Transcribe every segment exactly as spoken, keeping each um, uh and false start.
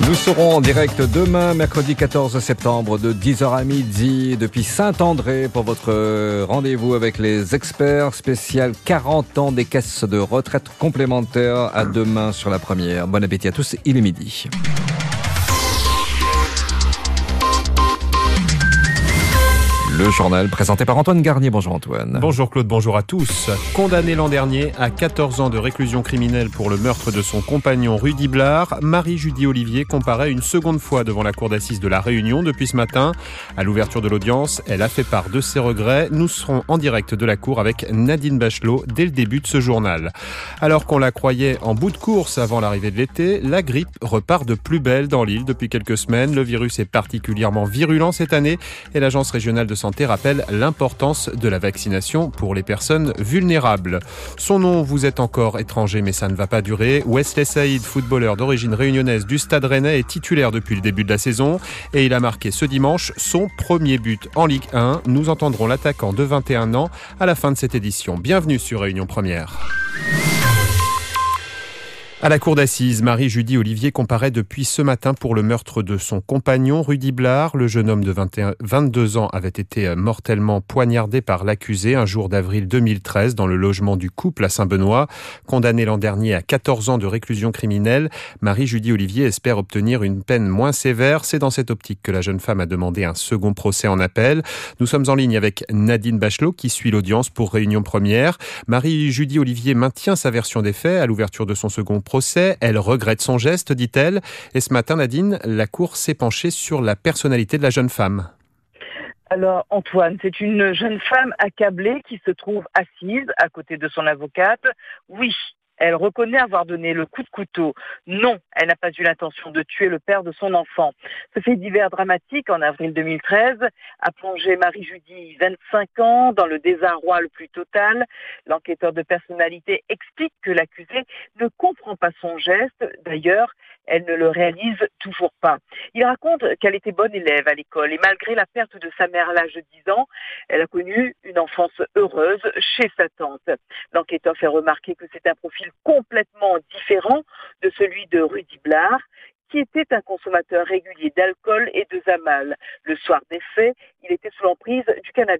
Nous serons en direct demain, mercredi quatorze septembre, de dix heures à midi, depuis Saint-André, pour votre rendez-vous avec les experts spécial quarante ans des caisses de retraite complémentaires. À demain sur la première. Bon appétit à tous, il est midi. Le journal présenté par Antoine Garnier. Bonjour Antoine. Bonjour Claude, bonjour à tous. Condamnée l'an dernier à quatorze ans de réclusion criminelle pour le meurtre de son compagnon Rudy Blard, Marie-Judie Olivier comparaît une seconde fois devant la cour d'assises de La Réunion depuis ce matin. À l'ouverture de l'audience, elle a fait part de ses regrets. Nous serons en direct de la cour avec Nadine Bachelot dès le début de ce journal. Alors qu'on la croyait en bout de course avant l'arrivée de l'été, la grippe repart de plus belle dans l'île depuis quelques semaines. Le virus est particulièrement virulent cette année et l'agence régionale de santé rappelle l'importance de la vaccination pour les personnes vulnérables. Son nom vous est encore étranger, mais ça ne va pas durer. Wesley Saïd, footballeur d'origine réunionnaise du Stade Rennais, est titulaire depuis le début de la saison et il a marqué ce dimanche son premier but en Ligue un. Nous entendrons l'attaquant de vingt et un ans à la fin de cette édition. Bienvenue sur Réunion Première. À la cour d'assises, Marie-Judie Olivier comparaît depuis ce matin pour le meurtre de son compagnon Rudy Blard. Le jeune homme de vingt et un, vingt-deux ans avait été mortellement poignardé par l'accusé un jour d'avril deux mille treize dans le logement du couple à Saint-Benoît. Condamné l'an dernier à quatorze ans de réclusion criminelle, Marie-Judie Olivier espère obtenir une peine moins sévère. C'est dans cette optique que la jeune femme a demandé un second procès en appel. Nous sommes en ligne avec Nadine Bachelot qui suit l'audience pour Réunion Première. Marie-Judie Olivier maintient sa version des faits à l'ouverture de son second procès. Elle regrette son geste, dit-elle. Et ce matin, Nadine, la Cour s'est penchée sur la personnalité de la jeune femme. Alors Antoine, c'est une jeune femme accablée qui se trouve assise à côté de son avocate. Oui, elle reconnaît avoir donné le coup de couteau. Non, elle n'a pas eu l'intention de tuer le père de son enfant. Ce fait divers dramatique en avril deux mille treize a plongé Marie-Judie, vingt-cinq ans, dans le désarroi le plus total. L'enquêteur de personnalité explique que l'accusée ne comprend pas son geste. D'ailleurs, elle ne le réalise toujours pas. Il raconte qu'elle était bonne élève à l'école et malgré la perte de sa mère à l'âge de dix ans, elle a connu une enfance heureuse chez sa tante. L'enquêteur fait remarquer que c'est un profil complètement différent de celui de Rudy Blard, qui était un consommateur régulier d'alcool et de Zamal. Le soir des faits, il était sous l'emprise du cannabis.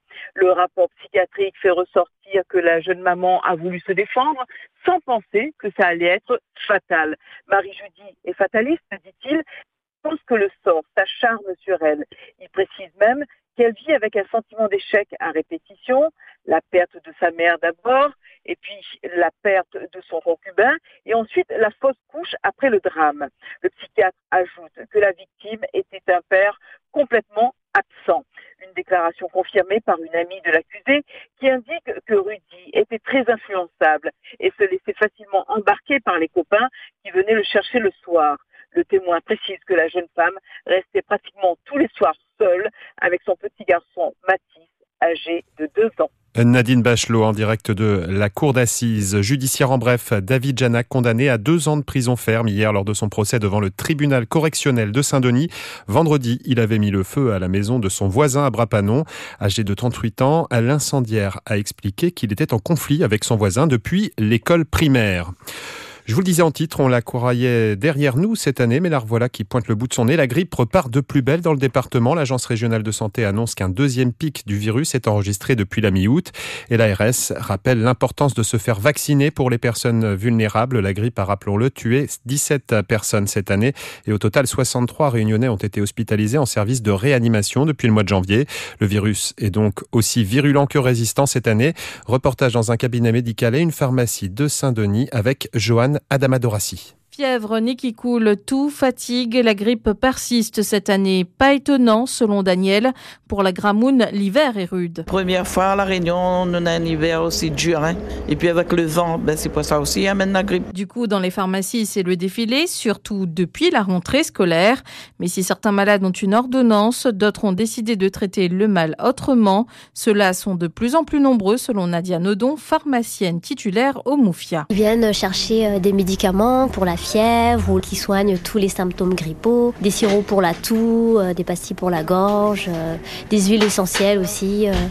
Le rapport psychiatrique fait ressortir que la jeune maman a voulu se défendre sans penser que ça allait être fatal. Marie-Judie est fataliste, dit-il, pense que le sort s'acharne sur elle. Il précise même qu'elle vit avec un sentiment d'échec à répétition, la perte de sa mère d'abord, et puis la perte de son concubin, et ensuite la fausse couche après le drame. Le psychiatre ajoute que la victime était un père complètement absent. Une déclaration confirmée par une amie de l'accusé qui indique que Rudy était très influençable et se laissait facilement embarquer par les copains qui venaient le chercher le soir. Le témoin précise que la jeune femme restait pratiquement tous les soirs seule avec son petit garçon Mathis, âgé de deux ans. Nadine Bachelot en direct de la cour d'assises. Judiciaire en bref, David Janac condamné à deux ans de prison ferme hier lors de son procès devant le tribunal correctionnel de Saint-Denis. Vendredi, il avait mis le feu à la maison de son voisin à Brapanon. Âgé de trente-huit ans, l'incendiaire a expliqué qu'il était en conflit avec son voisin depuis l'école primaire. Je vous le disais en titre, on la croyait derrière nous cette année, mais la revoilà qui pointe le bout de son nez. La grippe repart de plus belle dans le département. L'Agence régionale de santé annonce qu'un deuxième pic du virus est enregistré depuis la mi-août. Et l'A R S rappelle l'importance de se faire vacciner pour les personnes vulnérables. La grippe a, rappelons-le, tué dix-sept personnes cette année. Et au total, soixante-trois Réunionnais ont été hospitalisés en service de réanimation depuis le mois de janvier. Le virus est donc aussi virulent que résistant cette année. Reportage dans un cabinet médical et une pharmacie de Saint-Denis avec Joanne Adama Dorassi. Fièvre, nez qui coule, toux, fatigue, la grippe persiste cette année. Pas étonnant, selon Daniel. Pour la Gramoune, l'hiver est rude. Première fois à La Réunion, on a un hiver aussi dur. Hein. Et puis avec le vent, ben c'est pour ça aussi, amène la grippe. Du coup, dans les pharmacies, c'est le défilé, surtout depuis la rentrée scolaire. Mais si certains malades ont une ordonnance, d'autres ont décidé de traiter le mal autrement. Ceux-là sont de plus en plus nombreux, selon Nadia Nodon, pharmacienne titulaire au Moufia. Ils viennent chercher des médicaments pour la fièvre ou qui soignent tous les symptômes grippaux, des sirops pour la toux, des pastilles pour la gorge, des huiles essentielles aussi.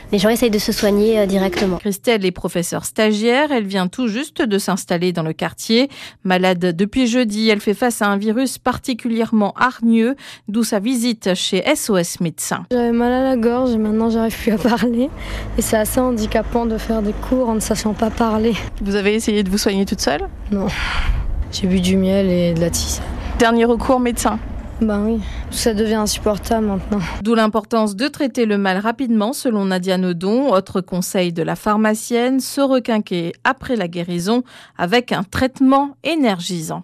les gens essayent de se soigner directement. Christelle est professeure stagiaire. Elle vient tout juste de s'installer dans le quartier. Malade depuis jeudi, elle fait face à un virus particulièrement hargneux, d'où sa visite chez S O S Médecins. J'avais mal à la gorge et maintenant j'arrive plus à parler. Et c'est assez handicapant de faire des cours en ne sachant pas parler. Vous avez essayé de vous soigner toute seule ? Non. J'ai bu du miel et de la tisane. Dernier recours médecin. Ben oui, ça devient insupportable maintenant. D'où l'importance de traiter le mal rapidement, selon Nadia Nodon. Autre conseil de la pharmacienne, se requinquer après la guérison avec un traitement énergisant.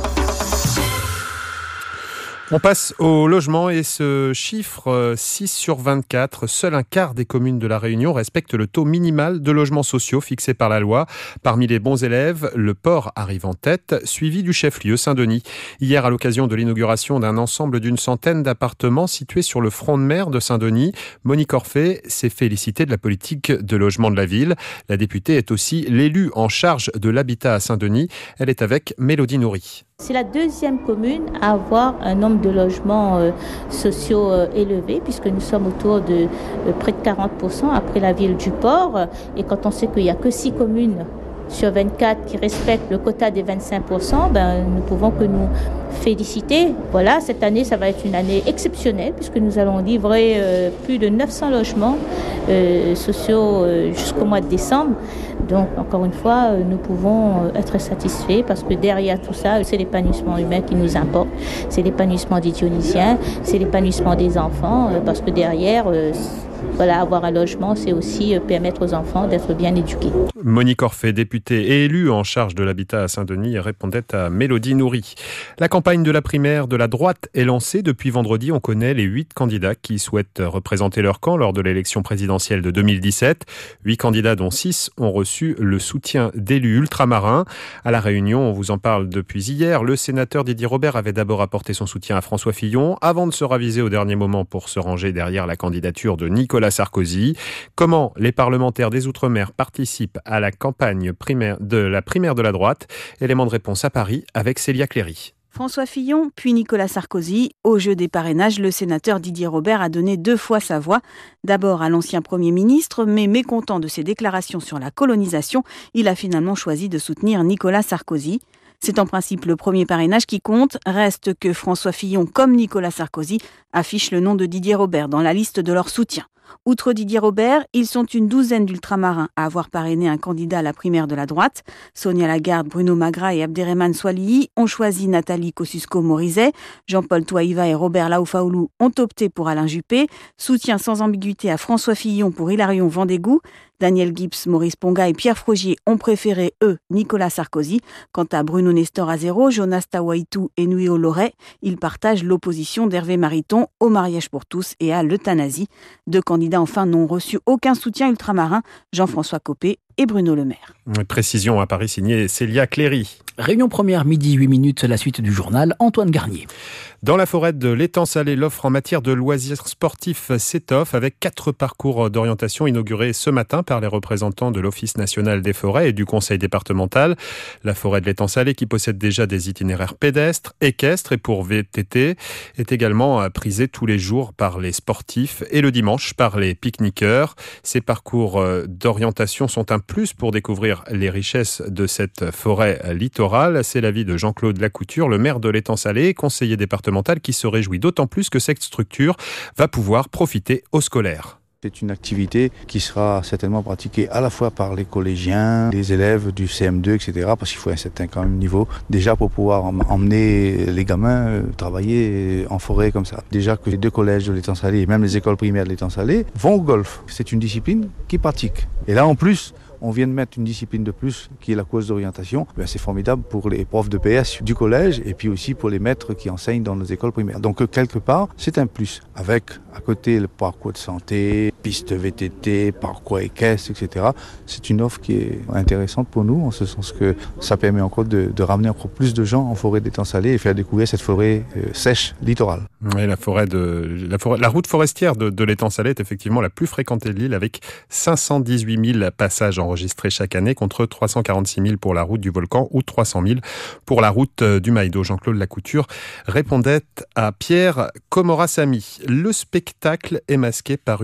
On passe au logement et ce chiffre six sur vingt-quatre, seul un quart des communes de la Réunion respectent le taux minimal de logements sociaux fixé par la loi. Parmi les bons élèves, le Port arrive en tête, suivi du chef-lieu Saint-Denis. Hier, à l'occasion de l'inauguration d'un ensemble d'une centaine d'appartements situés sur le front de mer de Saint-Denis, Monique Orphée s'est félicitée de la politique de logement de la ville. La députée est aussi l'élue en charge de l'habitat à Saint-Denis. Elle est avec Mélodie Nourri. C'est la deuxième commune à avoir un nombre de logements euh, sociaux euh, élevé, puisque nous sommes autour de euh, près de quarante pour cent après la ville du Port. Et quand on sait qu'il n'y a que six communes sur vingt-quatre qui respectent le quota des vingt-cinq pour cent, ben, nous pouvons que nous féliciter. Voilà, cette année, ça va être une année exceptionnelle puisque nous allons livrer euh, plus de neuf cents logements euh, sociaux euh, jusqu'au mois de décembre. Donc, encore une fois, euh, nous pouvons euh, être satisfaits parce que derrière tout ça, c'est l'épanouissement humain qui nous importe. C'est l'épanouissement des Dionysiens, c'est l'épanouissement des enfants euh, parce que derrière... Euh, Voilà, avoir un logement, c'est aussi permettre aux enfants d'être bien éduqués. Monique Orphée, députée et élue en charge de l'habitat à Saint-Denis, répondait à Mélodie Nourri. La campagne de la primaire de la droite est lancée. Depuis vendredi, on connaît les huit candidats qui souhaitent représenter leur camp lors de l'élection présidentielle de deux mille dix-sept. Huit candidats dont six ont reçu le soutien d'élus ultramarins. À La Réunion, on vous en parle depuis hier. Le sénateur Didier Robert avait d'abord apporté son soutien à François Fillon avant de se raviser au dernier moment pour se ranger derrière la candidature de Nicolas Sarkozy. Comment les parlementaires des Outre-mer participent à la campagne primaire de la primaire de la droite? Élément de réponse à Paris avec Célia Cléry. François Fillon, puis Nicolas Sarkozy. Au jeu des parrainages, le sénateur Didier Robert a donné deux fois sa voix. D'abord à l'ancien Premier ministre, mais mécontent de ses déclarations sur la colonisation, il a finalement choisi de soutenir Nicolas Sarkozy. C'est en principe le premier parrainage qui compte. Reste que François Fillon, comme Nicolas Sarkozy, affiche le nom de Didier Robert dans la liste de leur soutien. Outre Didier Robert, ils sont une douzaine d'ultramarins à avoir parrainé un candidat à la primaire de la droite. Sonia Lagarde, Bruno Magra et Abderrahmane Swalihi ont choisi Nathalie Kosciusko-Morizet. Jean-Paul Touaïva et Robert Laoufaoulou ont opté pour Alain Juppé. Soutien sans ambiguïté à François Fillon pour Hilarion Vendégou. Daniel Gibbs, Maurice Ponga et Pierre Frogier ont préféré, eux, Nicolas Sarkozy. Quant à Bruno Nestor Azero, Jonas Tawaitou et Nuyo Loret, ils partagent l'opposition d'Hervé Mariton au mariage pour tous et à l'euthanasie. Deux candidats enfin n'ont reçu aucun soutien ultramarin, Jean-François Copé et Bruno Le Maire. Précision à Paris, signée Célia Cléry. Réunion première, midi huit minutes, la suite du journal, Antoine Garnier. Dans la forêt de l'étang salé, l'offre en matière de loisirs sportifs s'étoffe avec quatre parcours d'orientation inaugurés ce matin par les représentants de l'Office national des forêts et du Conseil départemental. La forêt de l'étang salé, qui possède déjà des itinéraires pédestres, équestres et pour V T T, est également prisée tous les jours par les sportifs et le dimanche par les pique-niqueurs. Ces parcours d'orientation sont un plus pour découvrir les richesses de cette forêt littorale. C'est l'avis de Jean-Claude Lacouture, le maire de l'étang salé, conseiller départemental, qui se réjouit d'autant plus que cette structure va pouvoir profiter aux scolaires. C'est une activité qui sera certainement pratiquée à la fois par les collégiens, les élèves du C M deux, et cetera. Parce qu'il faut un certain quand même niveau déjà pour pouvoir emmener les gamins travailler en forêt comme ça. Déjà que les deux collèges de l'étang salé et même les écoles primaires de l'étang salé vont au golf. C'est une discipline qui pratique. Et là en plus, on vient de mettre une discipline de plus qui est la course d'orientation. Ben, c'est formidable pour les profs de P S du collège et puis aussi pour les maîtres qui enseignent dans nos écoles primaires. Donc quelque part, c'est un plus. Avec à côté le parcours de santé, piste V T T, parcours équestre, et cetera. C'est une offre qui est intéressante pour nous en ce sens que ça permet encore de, de ramener encore plus de gens en forêt d'étang salé et faire découvrir cette forêt euh, sèche littorale. Oui, la forêt de la, forêt, la route forestière de, de l'étang salé est effectivement la plus fréquentée de l'île avec cinq cent dix-huit mille passages enregistrés chaque année contre trois cent quarante-six mille pour la route du Volcan ou trois cent mille pour la route du Maïdo. Jean-Claude Lacouture répondait à Pierre Comorasamy. Le spectacle est masqué par une épaisse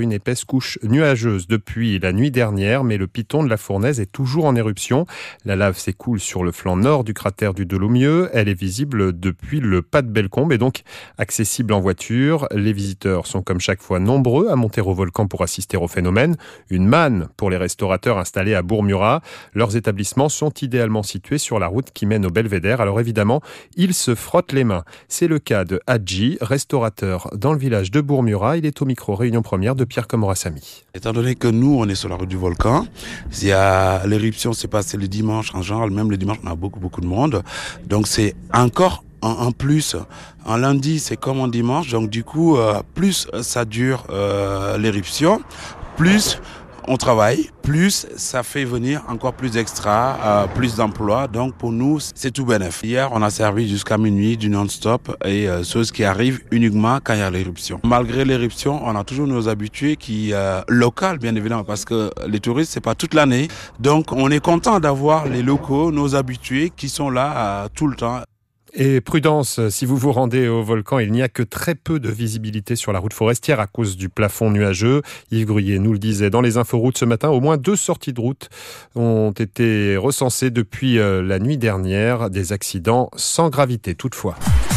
couche nuageuse depuis la nuit dernière, mais le piton de la Fournaise est toujours en éruption. La lave s'écoule sur le flanc nord du cratère du Dolomieu. Elle est visible depuis le pas de Bellecombe et donc accessible en voiture. Les visiteurs sont comme chaque fois nombreux à monter au volcan pour assister au phénomène. Une manne pour les restaurateurs installés à Bourg-Murat. Leurs établissements sont idéalement situés sur la route qui mène au Belvédère. Alors évidemment, ils se frottent les mains. C'est le cas de Hadji, restaurateur dans le village de Bourg-Murat. Il est au micro Réunion Première de Pierre Comorasamy. Étant donné que nous, on est sur la route du volcan, il y a l'éruption s'est passée le dimanche, en général, même le dimanche, on a beaucoup, beaucoup de monde. Donc c'est encore en, en plus. En lundi, c'est comme en dimanche. Donc du coup, euh, plus ça dure euh, l'éruption, plus on travaille, plus ça fait venir encore plus d'extra, euh, plus d'emplois. Donc pour nous, c'est tout bénef. Hier, on a servi jusqu'à minuit du non-stop et euh, chose qui arrive uniquement quand il y a l'éruption. Malgré l'éruption, on a toujours nos habitués qui euh, locales, bien évidemment, parce que les touristes, c'est pas toute l'année. Donc on est content d'avoir les locaux, nos habitués qui sont là euh, tout le temps. Et prudence, si vous vous rendez au volcan, il n'y a que très peu de visibilité sur la route forestière à cause du plafond nuageux. Yves Gruyé nous le disait dans les inforoutes ce matin. Au moins deux sorties de route ont été recensées depuis la nuit dernière. Des accidents sans gravité toutefois.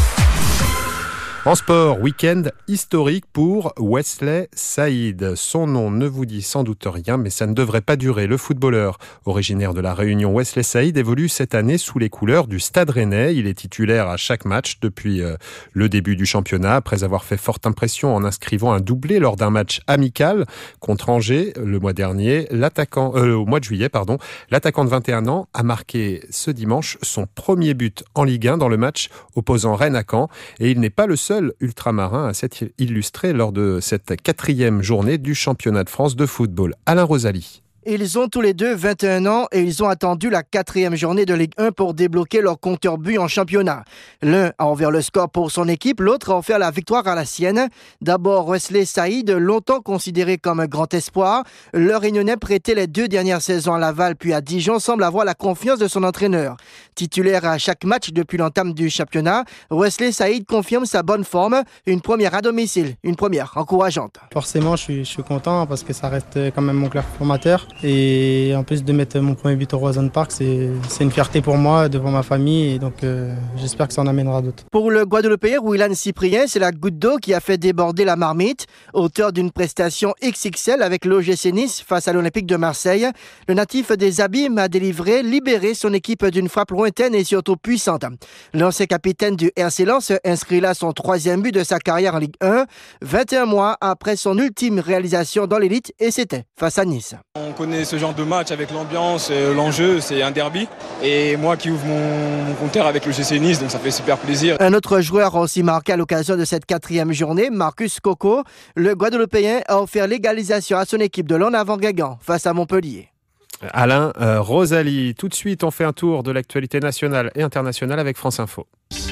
En sport, week-end historique pour Wesley Saïd. Son nom ne vous dit sans doute rien, mais ça ne devrait pas durer. Le footballeur originaire de la Réunion, Wesley Saïd, évolue cette année sous les couleurs du Stade Rennais. Il est titulaire à chaque match depuis euh, le début du championnat, après avoir fait forte impression en inscrivant un doublé lors d'un match amical contre Angers le mois dernier. L'attaquant, euh, au mois de juillet, pardon, l'attaquant de vingt et un ans a marqué ce dimanche son premier but en Ligue un dans le match opposant Rennes à Caen, et il n'est pas le seul ultramarin à s'être illustré lors de cette quatrième journée du championnat de France de football. Alain Rosalie. Ils ont tous les deux vingt et un ans et ils ont attendu la quatrième journée de Ligue un pour débloquer leur compteur but en championnat. L'un a ouvert le score pour son équipe, l'autre a offert la victoire à la sienne. D'abord Wesley Saïd, longtemps considéré comme un grand espoir. Le Réunionnais prêté les deux dernières saisons à Laval puis à Dijon semble avoir la confiance de son entraîneur. Titulaire à chaque match depuis l'entame du championnat, Wesley Saïd confirme sa bonne forme. Une première à domicile, une première encourageante. Forcément, je suis, je suis content parce que ça reste quand même mon club formateur. Et en plus de mettre mon premier but au Roison Park, c'est, c'est une fierté pour moi, devant ma famille. Et donc euh, j'espère que ça en amènera d'autres. Pour le Guadeloupéen Willan Cyprien, c'est la goutte d'eau qui a fait déborder la marmite. Auteur d'une prestation X X L avec l'O G C Nice face à l'Olympique de Marseille, le natif des Abîmes a délivré, libéré son équipe d'une frappe lointaine et surtout puissante. L'ancien capitaine du R C Lens inscrit là son troisième but de sa carrière en Ligue un, vingt et un mois après son ultime réalisation dans l'élite, et c'était face à Nice. On connaît ce genre de match avec l'ambiance, l'enjeu, c'est un derby. Et moi qui ouvre mon, mon compteur avec le G C Nice, donc ça fait super plaisir. Un autre joueur a aussi marqué à l'occasion de cette quatrième journée, Marcus Coco. Le Guadeloupéen a offert l'égalisation à son équipe de l'En Avant Guingamp face à Montpellier. Alain euh, Rosalie, tout de suite on fait un tour de l'actualité nationale et internationale avec France Info.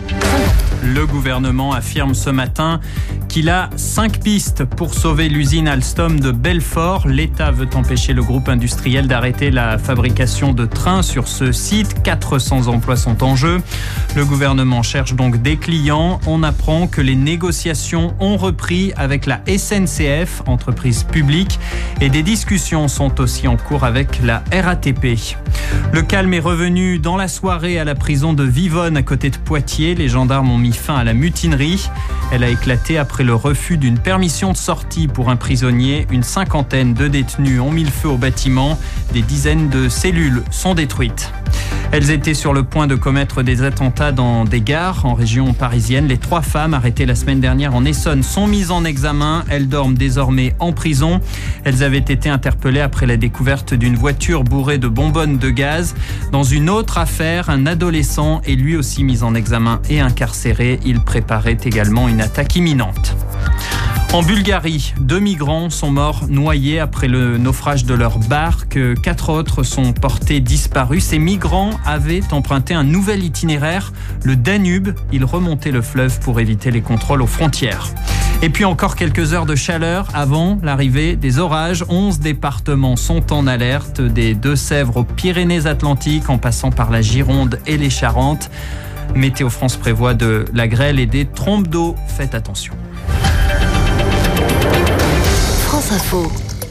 Le gouvernement affirme ce matin qu'il a cinq pistes pour sauver l'usine Alstom de Belfort. L'État veut empêcher le groupe industriel d'arrêter la fabrication de trains sur ce site. quatre cents emplois sont en jeu. Le gouvernement cherche donc des clients. On apprend que les négociations ont repris avec la S N C F, entreprise publique, et des discussions sont aussi en cours avec la R A T P. Le calme est revenu dans la soirée à la prison de Vivonne à côté de Poitiers. Les gendarmes ont mis fin à la mutinerie. Elle a éclaté après le refus d'une permission de sortie pour un prisonnier. Une cinquantaine de détenus ont mis le feu au bâtiment. Des dizaines de cellules sont détruites. Elles étaient sur le point de commettre des attentats dans des gares en région parisienne. Les trois femmes arrêtées la semaine dernière en Essonne sont mises en examen. Elles dorment désormais en prison. Elles avaient été interpellées après la découverte d'une voiture bourrée de bonbonnes de gaz. Dans une autre affaire, un adolescent est lui aussi mis en examen et incarcéré. Il préparait également une attaque imminente. En Bulgarie, deux migrants sont morts noyés après le naufrage de leur barque. Quatre autres sont portés disparus. Ces migrants avaient emprunté un nouvel itinéraire, le Danube. Ils remontaient le fleuve pour éviter les contrôles aux frontières. Et puis encore quelques heures de chaleur avant l'arrivée des orages. onze départements sont en alerte, des Deux-Sèvres aux Pyrénées-Atlantiques en passant par la Gironde et les Charentes. Météo France prévoit de la grêle et des trompes d'eau. Faites attention. France Info.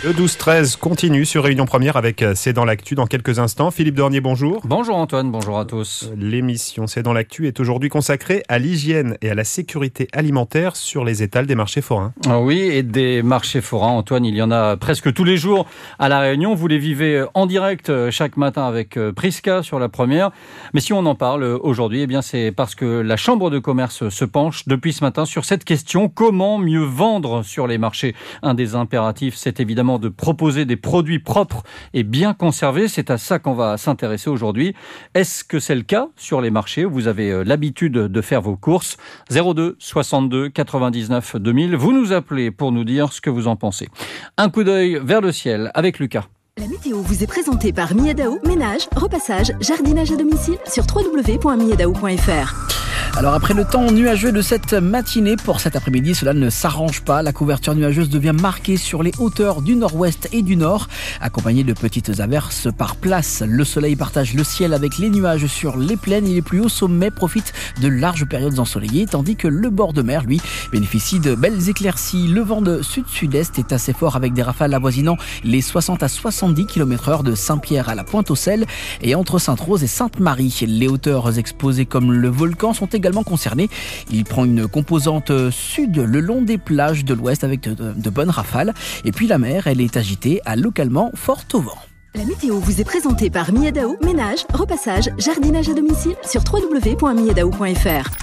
Le douze treize continue sur Réunion Première avec C'est dans l'actu dans quelques instants. Philippe Dornier, bonjour. Bonjour Antoine, bonjour à tous. L'émission C'est dans l'actu est aujourd'hui consacrée à l'hygiène et à la sécurité alimentaire sur les étals des marchés forains. Ah oui, et des marchés forains, Antoine, il y en a presque tous les jours à La Réunion. Vous les vivez en direct chaque matin avec Prisca sur la première. Mais si on en parle aujourd'hui, eh bien c'est parce que la Chambre de commerce se penche depuis ce matin sur cette question. Comment mieux vendre sur les marchés ? Un des impératifs, c'est évidemment de proposer des produits propres et bien conservés. C'est à ça qu'on va s'intéresser aujourd'hui. Est-ce que c'est le cas sur les marchés où vous avez l'habitude de faire vos courses ? zéro deux soixante-deux quatre-vingt-dix-neuf deux mille. Vous nous appelez pour nous dire ce que vous en pensez. Un coup d'œil vers le ciel avec Lucas. La météo vous est présentée par Miedao, ménage, repassage, jardinage à domicile sur w w w point miedao point f r. Alors après le temps nuageux de cette matinée, pour cet après-midi, cela ne s'arrange pas. La couverture nuageuse devient marquée sur les hauteurs du nord-ouest et du nord, accompagnée de petites averses par place. Le soleil partage le ciel avec les nuages sur les plaines et les plus hauts sommets profitent de larges périodes ensoleillées, tandis que le bord de mer, lui, bénéficie de belles éclaircies. Le vent de sud-sud-est est assez fort avec des rafales avoisinant les soixante à soixante-dix kilomètres heure de Saint-Pierre à la Pointe-aux-Sel et entre Sainte-Rose et Sainte-Marie. Les hauteurs exposées comme le volcan sont également concernées. Il prend une composante sud le long des plages de l'ouest avec de, de bonnes rafales. Et puis la mer, elle est agitée à localement fort au vent. La météo vous est présentée par Miedao, ménage, repassage, jardinage à domicile sur w w w point miedao point f r.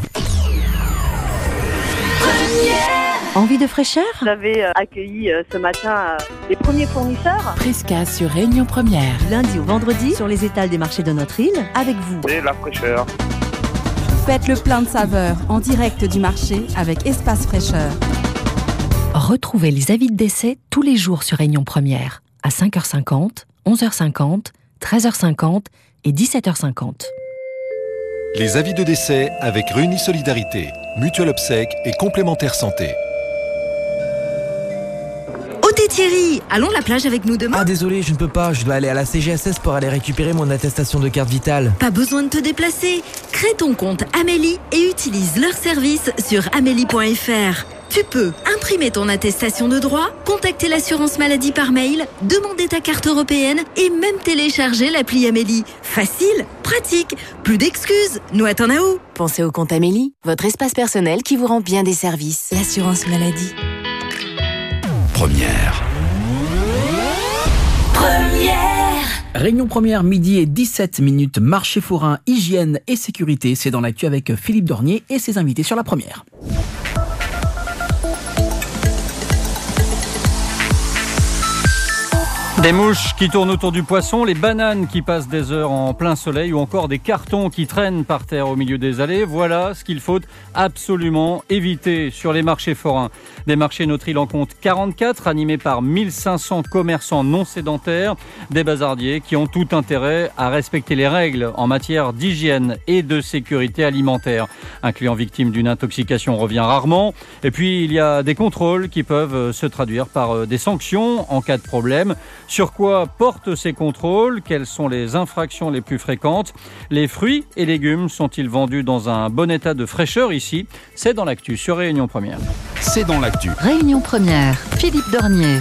Envie de fraîcheur ? Vous avez accueilli ce matin les premiers fournisseurs. Prisca sur Réunion Première. Du lundi au vendredi sur les étals des marchés de notre île avec vous. Et la fraîcheur. Faites le plein de saveurs en direct du marché avec Espace Fraîcheur. Retrouvez les avis de décès tous les jours sur Réunion Première à cinq heures cinquante, onze heures cinquante, treize heures cinquante et dix-sept heures cinquante. Les avis de décès avec Réunis Solidarité, Mutuelle Obsèques et Complémentaire Santé. Ôtez Thierry, allons à la plage avec nous demain. Ah désolé, je ne peux pas, je dois aller à la C G S S pour aller récupérer mon attestation de carte vitale. Pas besoin de te déplacer. Crée ton compte Amélie et utilise leur service sur amélie point f r. Tu peux imprimer ton attestation de droit, contacter l'assurance maladie par mail, demander ta carte européenne et même télécharger l'appli Amélie. Facile, pratique, plus d'excuses, nous attend à où ? Pensez au compte Amélie, votre espace personnel qui vous rend bien des services. L'assurance maladie. Première. Première. Réunion Première, midi et dix-sept minutes. Marché forain, hygiène et sécurité. C'est dans l'actu avec Philippe Dornier et ses invités sur la première. Des mouches qui tournent autour du poisson, les bananes qui passent des heures en plein soleil ou encore des cartons qui traînent par terre au milieu des allées. Voilà ce qu'il faut absolument éviter sur les marchés forains. Des marchés, notre île en compte quarante-quatre, animés par mille cinq cents commerçants non sédentaires, des bazardiers qui ont tout intérêt à respecter les règles en matière d'hygiène et de sécurité alimentaire. Un client victime d'une intoxication revient rarement. Et puis, il y a des contrôles qui peuvent se traduire par des sanctions en cas de problème. Sur quoi portent ces contrôles ? Quelles sont les infractions les plus fréquentes ? Les fruits et légumes sont-ils vendus dans un bon état de fraîcheur ici ? C'est dans l'actu sur Réunion Première. C'est dans l'actu. Réunion Première, Philippe Dornier.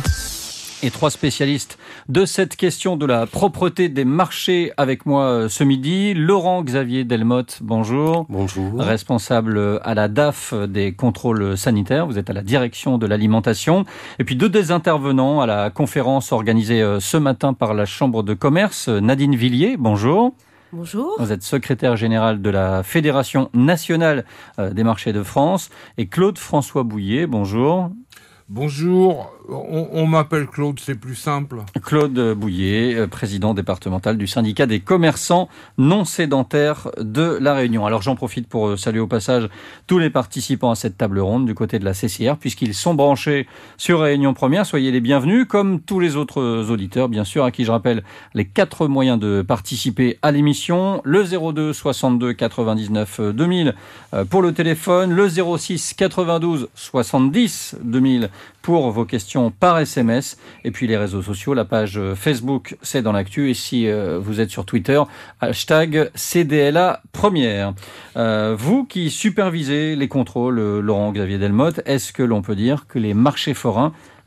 Et trois spécialistes de cette question de la propreté des marchés avec moi ce midi. Laurent Xavier Delmotte, bonjour. Bonjour. Responsable à la D A F des contrôles sanitaires. Vous êtes à la direction de l'alimentation. Et puis deux des intervenants à la conférence organisée ce matin par la Chambre de commerce. Nadine Villiers, bonjour. Bonjour. Vous êtes secrétaire général de la Fédération nationale des marchés de France. Et Claude François Bouillet, bonjour. Bonjour, on, on m'appelle Claude, c'est plus simple. Claude Bouillet, président départemental du syndicat des commerçants non sédentaires de La Réunion. Alors j'en profite pour saluer au passage tous les participants à cette table ronde du côté de la C C R, puisqu'ils sont branchés sur Réunion Première. Soyez les bienvenus, comme tous les autres auditeurs, bien sûr, à qui je rappelle les quatre moyens de participer à l'émission. Le zéro deux soixante-deux quatre-vingt-dix-neuf deux mille pour le téléphone, le zéro six quatre-vingt-douze soixante-dix deux mille pour vos questions par S M S, et puis les réseaux sociaux, la page Facebook c'est dans l'actu, et si euh, vous êtes sur Twitter, hashtag C D L A Première. Euh, vous qui supervisez les contrôles, Laurent Xavier Delmotte, est-ce que l'on peut dire que les marchés forains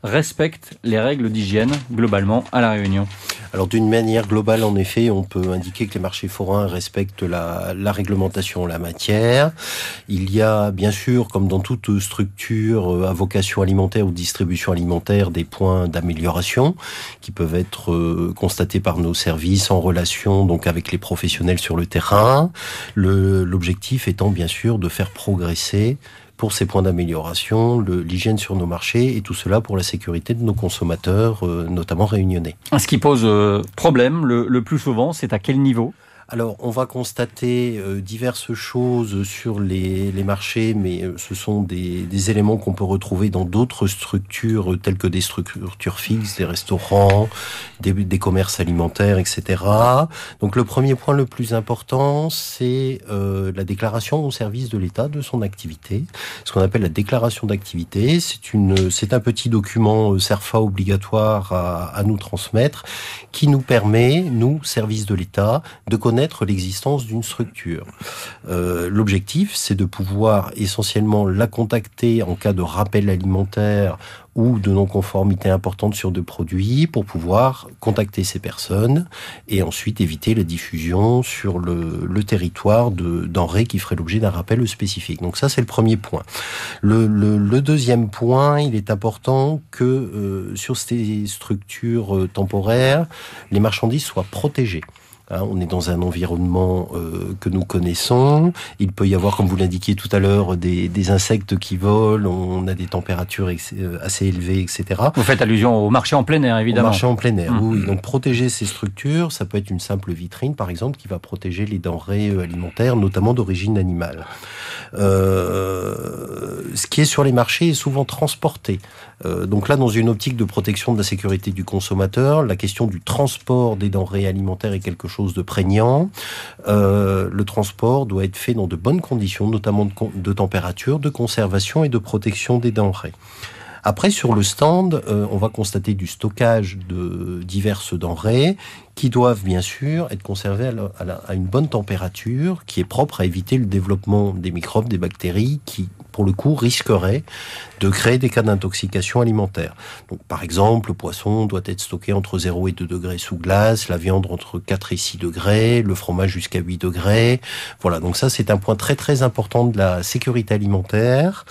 respectent les règles d'hygiène globalement à La Réunion? Alors d'une manière globale, en effet, on peut indiquer que les marchés forains respectent la, la réglementation en la matière. Il y a bien sûr, comme dans toute structure à vocation alimentaire ou distribution alimentaire, des points d'amélioration qui peuvent être euh, constatés par nos services en relation donc avec les professionnels sur le terrain. Le, l'objectif étant bien sûr de faire progresser pour ces points d'amélioration, le, l'hygiène sur nos marchés et tout cela pour la sécurité de nos consommateurs, euh, notamment réunionnais. Ce qui pose euh, problème le, le plus souvent, c'est à quel niveau ? Alors, on va constater euh, diverses choses sur les, les marchés, mais euh, ce sont des, des éléments qu'on peut retrouver dans d'autres structures, euh, telles que des structures fixes, des restaurants, des, des commerces alimentaires, et cetera. Donc, le premier point le plus important, c'est euh, la déclaration au service de l'État de son activité. Ce qu'on appelle la déclaration d'activité, c'est une, c'est un petit document euh, CERFA obligatoire à, à nous transmettre, qui nous permet, nous, service de l'État, de connaître l'existence d'une structure. Euh, l'objectif, c'est de pouvoir essentiellement la contacter en cas de rappel alimentaire ou de non-conformité importante sur deux produits pour pouvoir contacter ces personnes et ensuite éviter la diffusion sur le, le territoire de denrées qui feraient l'objet d'un rappel spécifique. Donc ça, c'est le premier point. Le, le, le deuxième point, il est important que euh, sur ces structures euh, temporaires, les marchandises soient protégées. Hein, on est dans un environnement euh, que nous connaissons. Il peut y avoir, comme vous l'indiquiez tout à l'heure, des, des insectes qui volent. On a des températures ex- assez élevées, et cetera. Vous faites allusion au marché en plein air, évidemment. Au marché en plein air, mmh. oui. Donc protéger ces structures, ça peut être une simple vitrine, par exemple, qui va protéger les denrées alimentaires, notamment d'origine animale. Euh, ce qui est sur les marchés est souvent transporté. Euh, donc là, dans une optique de protection de la sécurité du consommateur, la question du transport des denrées alimentaires est quelque chose de prégnant. Euh, le transport doit être fait dans de bonnes conditions, notamment de, de température, de conservation et de protection des denrées. Après, sur le stand, euh, on va constater du stockage de diverses denrées qui doivent bien sûr être conservées à, la, à, la, à une bonne température, qui est propre à éviter le développement des microbes, des bactéries, qui, pour le coup, risqueraient de créer des cas d'intoxication alimentaire. Donc, par exemple, le poisson doit être stocké entre zéro et deux degrés sous glace, la viande entre quatre et six degrés, le fromage jusqu'à huit degrés. Voilà, donc ça, c'est un point très très important de la sécurité alimentaire.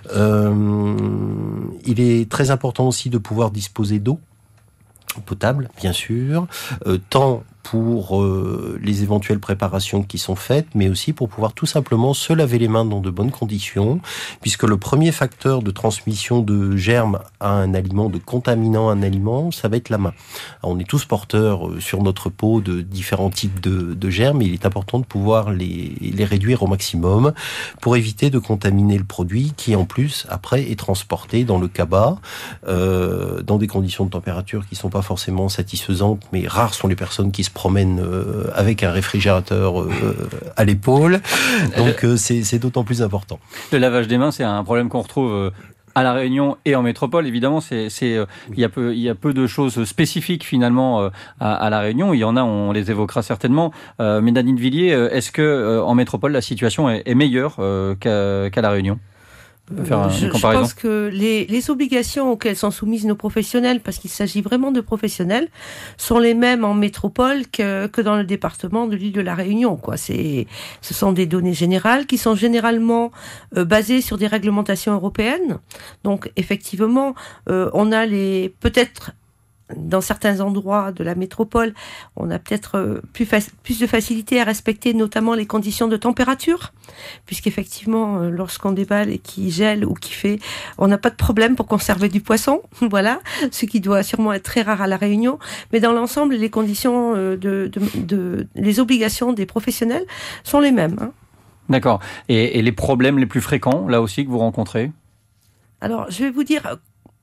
Euh, il est très important aussi de pouvoir disposer d'eau potable, bien sûr, euh, tant pour euh, les éventuelles préparations qui sont faites, mais aussi pour pouvoir tout simplement se laver les mains dans de bonnes conditions, puisque le premier facteur de transmission de germes à un aliment, de contaminant à un aliment, ça va être la main. Alors, on est tous porteurs euh, sur notre peau de différents types de, de germes, et il est important de pouvoir les, les réduire au maximum pour éviter de contaminer le produit qui, en plus, après, est transporté dans le cabas, euh, dans des conditions de température qui sont pas forcément satisfaisantes, mais rares sont les personnes qui se promènent euh, avec un réfrigérateur euh, à l'épaule. Donc euh, c'est, c'est d'autant plus important. Le lavage des mains, c'est un problème qu'on retrouve euh, à La Réunion et en métropole. Évidemment, c'est, c'est, euh, il y a peu, il y a peu de choses spécifiques finalement euh, à, à La Réunion. Il y en a, on les évoquera certainement. Euh, mais Nadine Villiers, est-ce que euh, en métropole la situation est, est meilleure euh, qu'à, qu'à La Réunion? Faire je, je pense que les, les obligations auxquelles sont soumises nos professionnels, parce qu'il s'agit vraiment de professionnels, sont les mêmes en métropole que, que dans le département de l'île de la Réunion, quoi. C'est, ce sont des données générales qui sont généralement euh, basées sur des réglementations européennes. Donc, effectivement, euh, on a les, peut-être, dans certains endroits de la métropole, on a peut-être plus, fa- plus de facilité à respecter notamment les conditions de température, puisqu'effectivement, lorsqu'on déballe et qu'il gèle ou qu'il fait, on n'a pas de problème pour conserver du poisson, voilà, ce qui doit sûrement être très rare à La Réunion. Mais dans l'ensemble, les conditions de, de, de les obligations des professionnels sont les mêmes. Hein. D'accord. Et, et les problèmes les plus fréquents, là aussi, que vous rencontrez? Alors, je vais vous dire...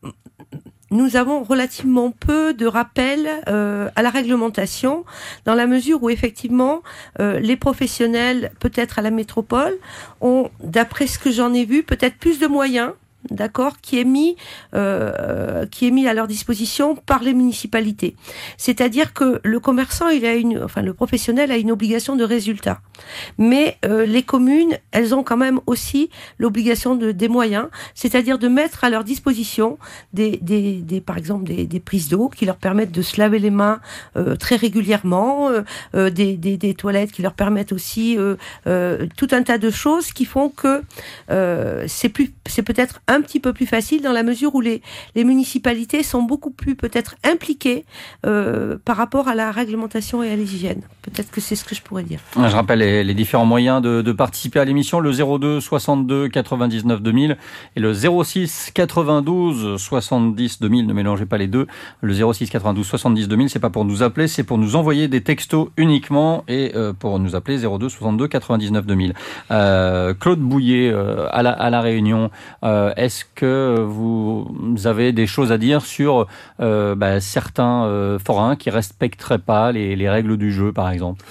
Nous avons relativement peu de rappels euh, à la réglementation, dans la mesure où effectivement euh, les professionnels, peut-être à la métropole, ont, d'après ce que j'en ai vu, peut-être plus de moyens d'accord, qui est mis, euh, qui est mis à leur disposition par les municipalités. C'est-à-dire que le commerçant, il a une, enfin le professionnel a une obligation de résultat, mais euh, les communes, elles ont quand même aussi l'obligation de des moyens, c'est-à-dire de mettre à leur disposition des, des, des par exemple des, des prises d'eau qui leur permettent de se laver les mains euh, très régulièrement, euh, euh, des, des, des toilettes qui leur permettent aussi euh, euh, tout un tas de choses qui font que euh, c'est plus, c'est peut-être un petit peu plus facile dans la mesure où les, les municipalités sont beaucoup plus peut-être impliquées euh, par rapport à la réglementation et à l'hygiène. Peut-être que c'est ce que je pourrais dire. Je rappelle les, les différents moyens de, de participer à l'émission, le zéro deux soixante-deux quatre-vingt-dix-neuf deux mille et le zéro six quatre-vingt-douze soixante-dix deux mille, ne mélangez pas les deux. Le zéro six quatre-vingt-douze soixante-dix deux mille, c'est pas pour nous appeler, c'est pour nous envoyer des textos uniquement et euh, pour nous appeler zéro deux soixante-deux quatre-vingt-dix-neuf deux mille. Euh, Claude Bouillet, euh, à, la, à la Réunion, euh, est-ce que vous avez des choses à dire sur euh, bah, certains euh, forains qui respecteraient pas les, les règles du jeu, par exemple?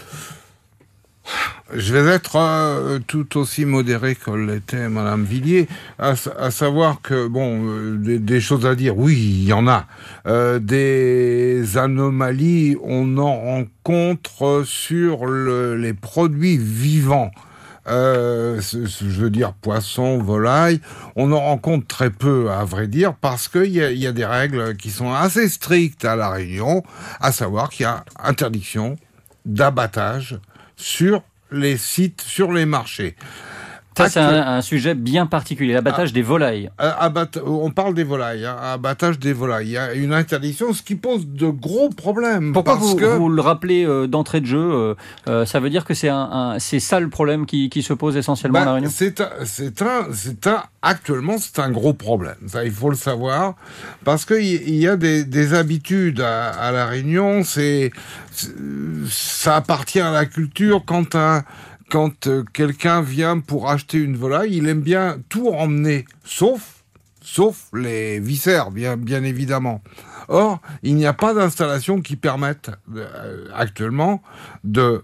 Je vais être euh, tout aussi modéré que l'était Madame Villiers, à, à savoir que, bon, euh, des, des choses à dire, oui, il y en a. Euh, des anomalies, on en rencontre sur le, les produits vivants. Euh, je veux dire poisson, volaille, on en rencontre très peu, à vrai dire, parce qu'il y a, y a des règles qui sont assez strictes à La Réunion, à savoir qu'il y a interdiction d'abattage sur les sites, sur les marchés. Ça, c'est un, un sujet bien particulier, l'abattage ah, des volailles. Abat, on parle des volailles, hein, abattage des volailles. Il y a une interdiction, ce qui pose de gros problèmes. Pourquoi parce vous, que... vous le rappelez euh, d'entrée de jeu euh, euh, ça veut dire que c'est, un, un, c'est ça le problème qui, qui se pose essentiellement ben, à La Réunion? c'est un, c'est un, c'est un, actuellement, c'est un gros problème. Ça, il faut le savoir. Parce qu'il y, y a des, des habitudes à, à La Réunion. C'est, c'est, ça appartient à la culture quand un... Quand euh, quelqu'un vient pour acheter une volaille, il aime bien tout emmener, sauf, sauf les viscères, bien, bien évidemment. Or, il n'y a pas d'installation qui permette euh, actuellement de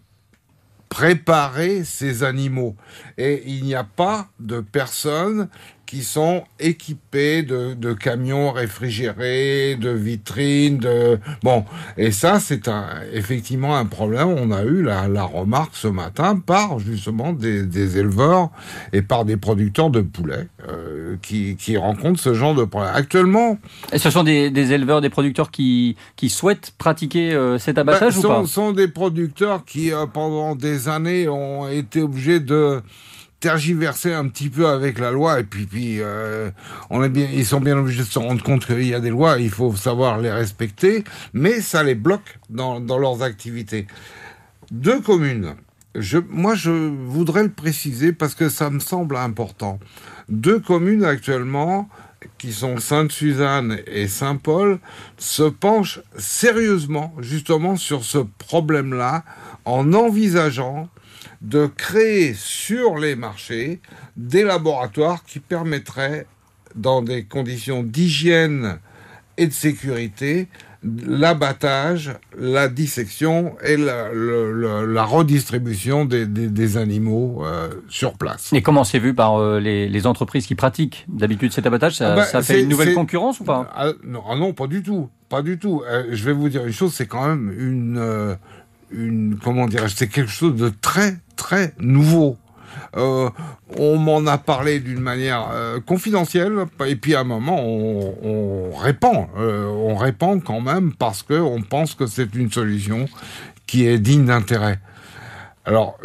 préparer ces animaux. Et il n'y a pas de personnes qui sont équipés de, de camions réfrigérés, de vitrines, de... Bon, et ça, c'est un, effectivement un problème. On a eu la, la remarque ce matin par, justement, des, des éleveurs et par des producteurs de poulets euh, qui, qui rencontrent ce genre de problème. Actuellement... Et ce sont des, des éleveurs, des producteurs qui, qui souhaitent pratiquer euh, cet abattage, ben, ou pas? Ce sont des producteurs qui, euh, pendant des années, ont été obligés de... tergiverser un petit peu avec la loi, et puis, puis euh, on est bien, ils sont bien obligés de se rendre compte qu'il y a des lois, il faut savoir les respecter, mais ça les bloque dans, dans leurs activités. Deux communes, je, moi je voudrais le préciser parce que ça me semble important. Deux communes actuellement, qui sont Sainte-Suzanne et Saint-Paul, se penchent sérieusement justement sur ce problème-là, en envisageant de créer sur les marchés des laboratoires qui permettraient, dans des conditions d'hygiène et de sécurité, l'abattage, la dissection et la, le, le, la redistribution des, des, des animaux euh, sur place. Et comment c'est vu par euh, les, les entreprises qui pratiquent d'habitude cet abattage? Ça, ah ben, ça fait une nouvelle concurrence ou pas? ah non, ah non, pas du tout. Pas du tout. Euh, je vais vous dire une chose, c'est quand même une... Euh, une comment dirais-je, c'est quelque chose de très très nouveau. Euh, on m'en a parlé d'une manière euh, confidentielle, et puis à un moment on, on répand, euh, on répand quand même parce que on pense que c'est une solution qui est digne d'intérêt. Alors,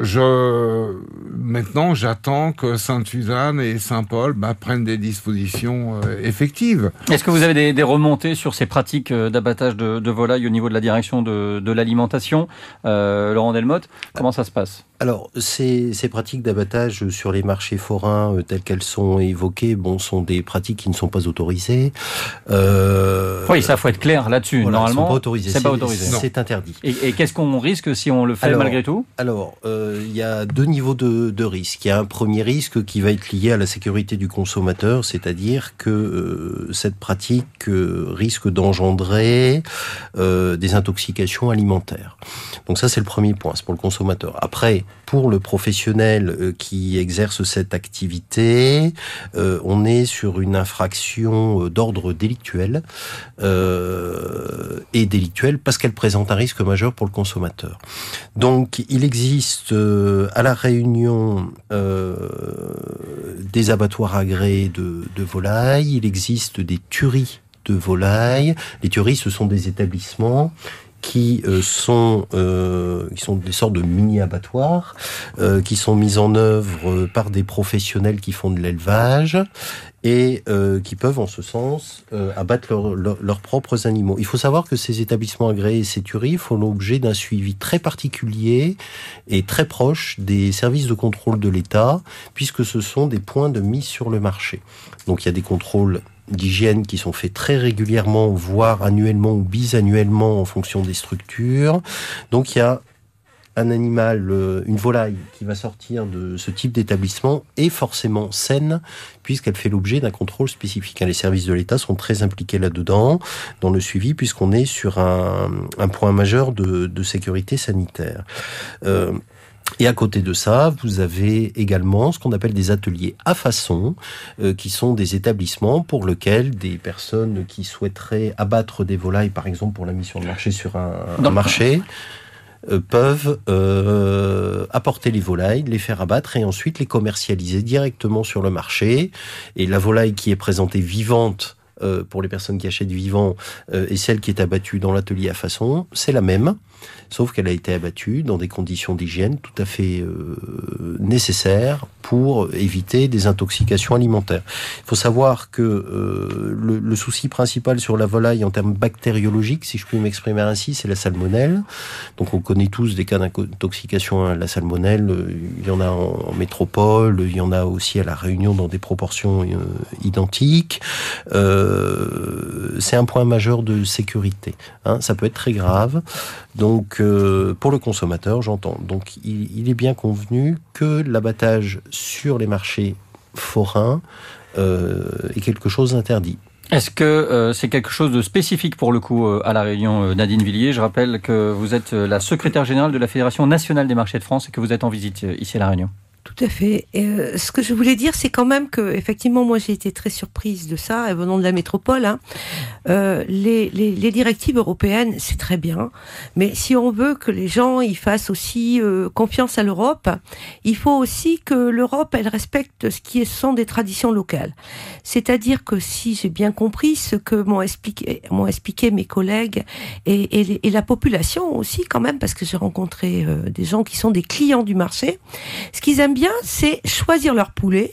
je maintenant, j'attends que Sainte-Suzanne et Saint-Paul bah, prennent des dispositions euh, effectives. Est-ce que vous avez des, des remontées sur ces pratiques d'abattage de, de volailles au niveau de la direction de, de l'alimentation, euh, Laurent Delmotte? Comment ça se passe? Alors, ces, ces pratiques d'abattage sur les marchés forains euh, telles qu'elles sont évoquées, bon, sont des pratiques qui ne sont pas autorisées. Euh, oui, ça faut être clair là-dessus. Voilà, normalement, pas autorisées. c'est pas autorisé. C'est, c'est interdit. Et, et qu'est-ce qu'on risque si on le fait alors, malgré tout? Alors, euh, il y a deux niveaux de, de risque. Il y a un premier risque qui va être lié à la sécurité du consommateur, c'est-à-dire que euh, cette pratique euh, risque d'engendrer euh, des intoxications alimentaires. Donc ça, c'est le premier point, c'est pour le consommateur. Après, pour le professionnel euh, qui exerce cette activité, euh, on est sur une infraction d'ordre délictuel, euh, et délictuelle parce qu'elle présente un risque majeur pour le consommateur. Donc, il existe euh, à La Réunion euh, des abattoirs agréés de, de volailles, il existe des tueries de volailles. Les tueries, ce sont des établissements qui euh, sont euh, qui sont des sortes de mini-abattoirs euh, qui sont mis en œuvre par des professionnels qui font de l'élevage et euh, qui peuvent en ce sens euh, abattre leur, leur, leurs propres animaux. Il faut savoir que ces établissements agréés et ces tueries font l'objet d'un suivi très particulier et très proche des services de contrôle de l'État, puisque ce sont des points de mise sur le marché. Donc il y a des contrôles d'hygiène qui sont faits très régulièrement, voire annuellement ou bisannuellement en fonction des structures. Donc il y a un animal, une volaille qui va sortir de ce type d'établissement est forcément saine puisqu'elle fait l'objet d'un contrôle spécifique. Les services de l'État sont très impliqués là-dedans, dans le suivi, puisqu'on est sur un, un point majeur de, de sécurité sanitaire. Euh, Et à côté de ça, vous avez également ce qu'on appelle des ateliers à façon, euh, qui sont des établissements pour lesquels des personnes qui souhaiteraient abattre des volailles, par exemple pour la mise sur le marché sur un, un marché, euh, peuvent euh, apporter les volailles, les faire abattre et ensuite les commercialiser directement sur le marché. Et la volaille qui est présentée vivante euh, pour les personnes qui achètent vivant euh, et celle qui est abattue dans l'atelier à façon, c'est la même. Sauf qu'elle a été abattue dans des conditions d'hygiène tout à fait euh, nécessaires pour éviter des intoxications alimentaires. Il faut savoir que euh, le, le souci principal sur la volaille en termes bactériologiques, si je puis m'exprimer ainsi, c'est la salmonelle. Donc on connaît tous des cas d'intoxication à la salmonelle. Il y en a en, en métropole, il y en a aussi à La Réunion dans des proportions euh, identiques. Euh, c'est un point majeur de sécurité. Hein, ça peut être très grave. Donc, euh, pour le consommateur, j'entends. Donc, il, il est bien convenu que l'abattage sur les marchés forains euh, est quelque chose d'interdit. Est-ce que euh, c'est quelque chose de spécifique pour le coup euh, à La Réunion, euh, Nadine Villiers? Je rappelle que vous êtes euh, la secrétaire générale de la Fédération nationale des marchés de France et que vous êtes en visite euh, ici à La Réunion. Tout à fait. Et euh, ce que je voulais dire, c'est quand même que, effectivement, moi j'ai été très surprise de ça, et venant de la métropole. Hein, euh, les, les, les directives européennes, c'est très bien, mais si on veut que les gens ils fassent aussi euh, confiance à l'Europe, il faut aussi que l'Europe elle respecte ce qui sont des traditions locales. C'est-à-dire que si j'ai bien compris ce que m'ont expliqué, m'ont expliqué mes collègues et, et, et la population aussi quand même, parce que j'ai rencontré euh, des gens qui sont des clients du marché, ce qu'ils aiment bien, c'est choisir leur poulet.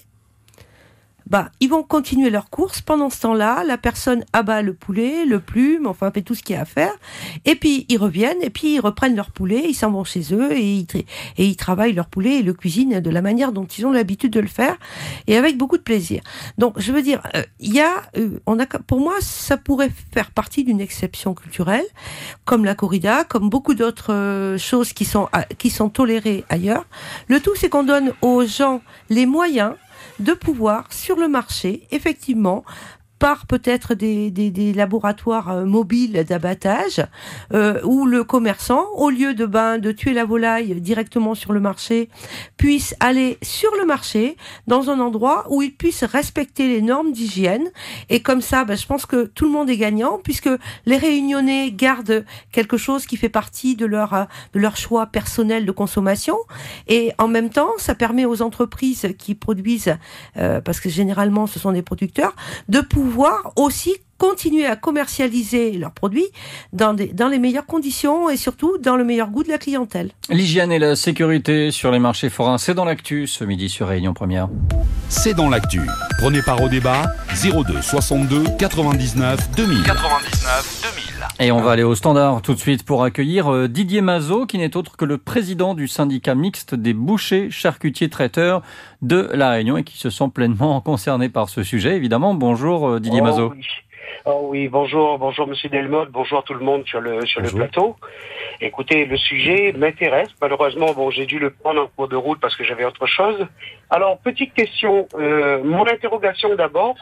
Bah, ils vont continuer leur course. Pendant ce temps-là, la personne abat le poulet, le plume, enfin fait tout ce qu'il y a à faire. Et puis ils reviennent, et puis ils reprennent leur poulet, ils s'en vont chez eux et ils, et ils travaillent leur poulet et le cuisinent de la manière dont ils ont l'habitude de le faire et avec beaucoup de plaisir. Donc, je veux dire, il euh, y a, euh, on a, pour moi, ça pourrait faire partie d'une exception culturelle, comme la corrida, comme beaucoup d'autres euh, choses qui sont qui sont tolérées ailleurs. Le tout, c'est qu'on donne aux gens les moyens de pouvoir, sur le marché, effectivement, par peut-être des, des, des laboratoires euh, mobiles d'abattage, euh, où le commerçant, au lieu de, ben, de tuer la volaille directement sur le marché, puisse aller sur le marché, dans un endroit où il puisse respecter les normes d'hygiène. Et comme ça, ben, je pense que tout le monde est gagnant, puisque les Réunionnais gardent quelque chose qui fait partie de leur, de leur choix personnel de consommation. Et en même temps, ça permet aux entreprises qui produisent, euh, parce que généralement ce sont des producteurs, de pouvoir pouvoir aussi continuer à commercialiser leurs produits dans, des, dans les meilleures conditions et surtout dans le meilleur goût de la clientèle. L'hygiène et la sécurité sur les marchés forains, c'est dans l'actu ce midi sur Réunion Première. C'est dans l'actu. Prenez part au débat zéro deux soixante-deux quatre-vingt-dix-neuf deux mille. quatre-vingt-dix-neuf deux mille. Et on va aller au standard tout de suite pour accueillir Didier Mazot, qui n'est autre que le président du syndicat mixte des bouchers, charcutiers, traiteurs de La Réunion et qui se sent pleinement concerné par ce sujet, évidemment. Bonjour Didier oh, Mazot. Oui. Oh oui, bonjour, bonjour Monsieur Delmotte, bonjour tout le monde sur le sur bonjour. le plateau. Écoutez, le sujet m'intéresse. Malheureusement, bon, j'ai dû le prendre en cours de route parce que j'avais autre chose. Alors, petite question. Euh, mon interrogation d'abord.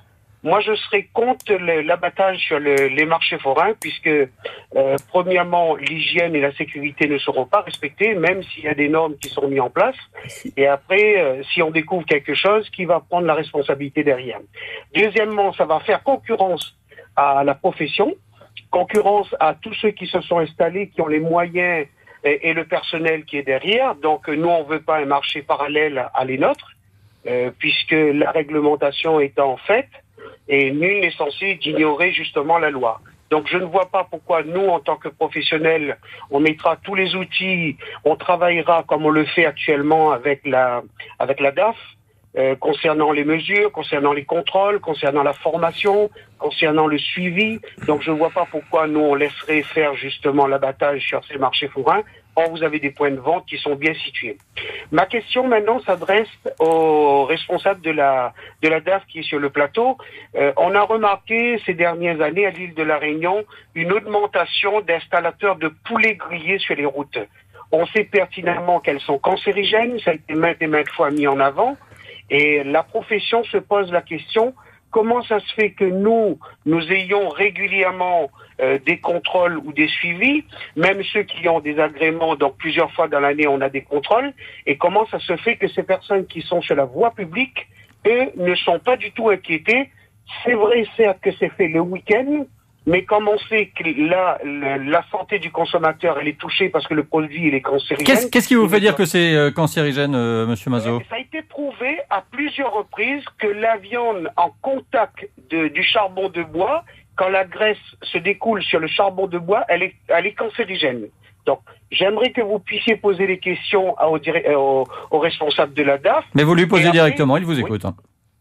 moi je serais contre le, l'abattage sur le, les marchés forains, puisque euh, premièrement l'hygiène et la sécurité ne seront pas respectées, même s'il y a des normes qui sont mises en place. Et après, euh, si on découvre quelque chose, qui va prendre la responsabilité derrière? Deuxièmement, ça va faire concurrence à la profession, concurrence à tous ceux qui se sont installés, qui ont les moyens et, et le personnel qui est derrière. Donc nous, on veut pas un marché parallèle à les nôtres, euh, puisque la réglementation étant faite, et nul n'est censé ignorer justement la loi. Donc je ne vois pas pourquoi nous, en tant que professionnels, on mettra tous les outils, on travaillera comme on le fait actuellement avec la avec la D A F, euh, concernant les mesures, concernant les contrôles, concernant la formation, concernant le suivi. Donc je ne vois pas pourquoi nous, on laisserait faire justement l'abattage sur ces marchés forains. Or, vous avez des points de vente qui sont bien situés. Ma question maintenant s'adresse aux responsables de la de la D A F qui est sur le plateau. Euh, on a remarqué ces dernières années à l'île de la Réunion une augmentation d'installateurs de poulets grillés sur les routes. On sait pertinemment qu'elles sont cancérigènes, ça a été maintes et maintes fois mis en avant, et la profession se pose la question: comment ça se fait que nous, nous ayons régulièrement euh, des contrôles ou des suivis, même ceux qui ont des agréments, donc plusieurs fois dans l'année on a des contrôles, et comment ça se fait que ces personnes qui sont sur la voie publique, eux, ne sont pas du tout inquiétés? C'est vrai, certes, que c'est fait le week-end, mais comme on sait que là, le, la santé du consommateur, elle est touchée parce que le produit, il est cancérigène. Qu'est-ce, qu'est-ce qui vous fait dire que c'est euh, cancérigène, euh, Monsieur Mazot? Ça a été prouvé à plusieurs reprises que la viande en contact de, du charbon de bois, quand la graisse se découle sur le charbon de bois, elle est, elle est cancérigène. Donc, j'aimerais que vous puissiez poser des questions aux, aux, aux responsables de la D A F. Mais vous lui posez après, directement, il vous écoute. Oui. Hein.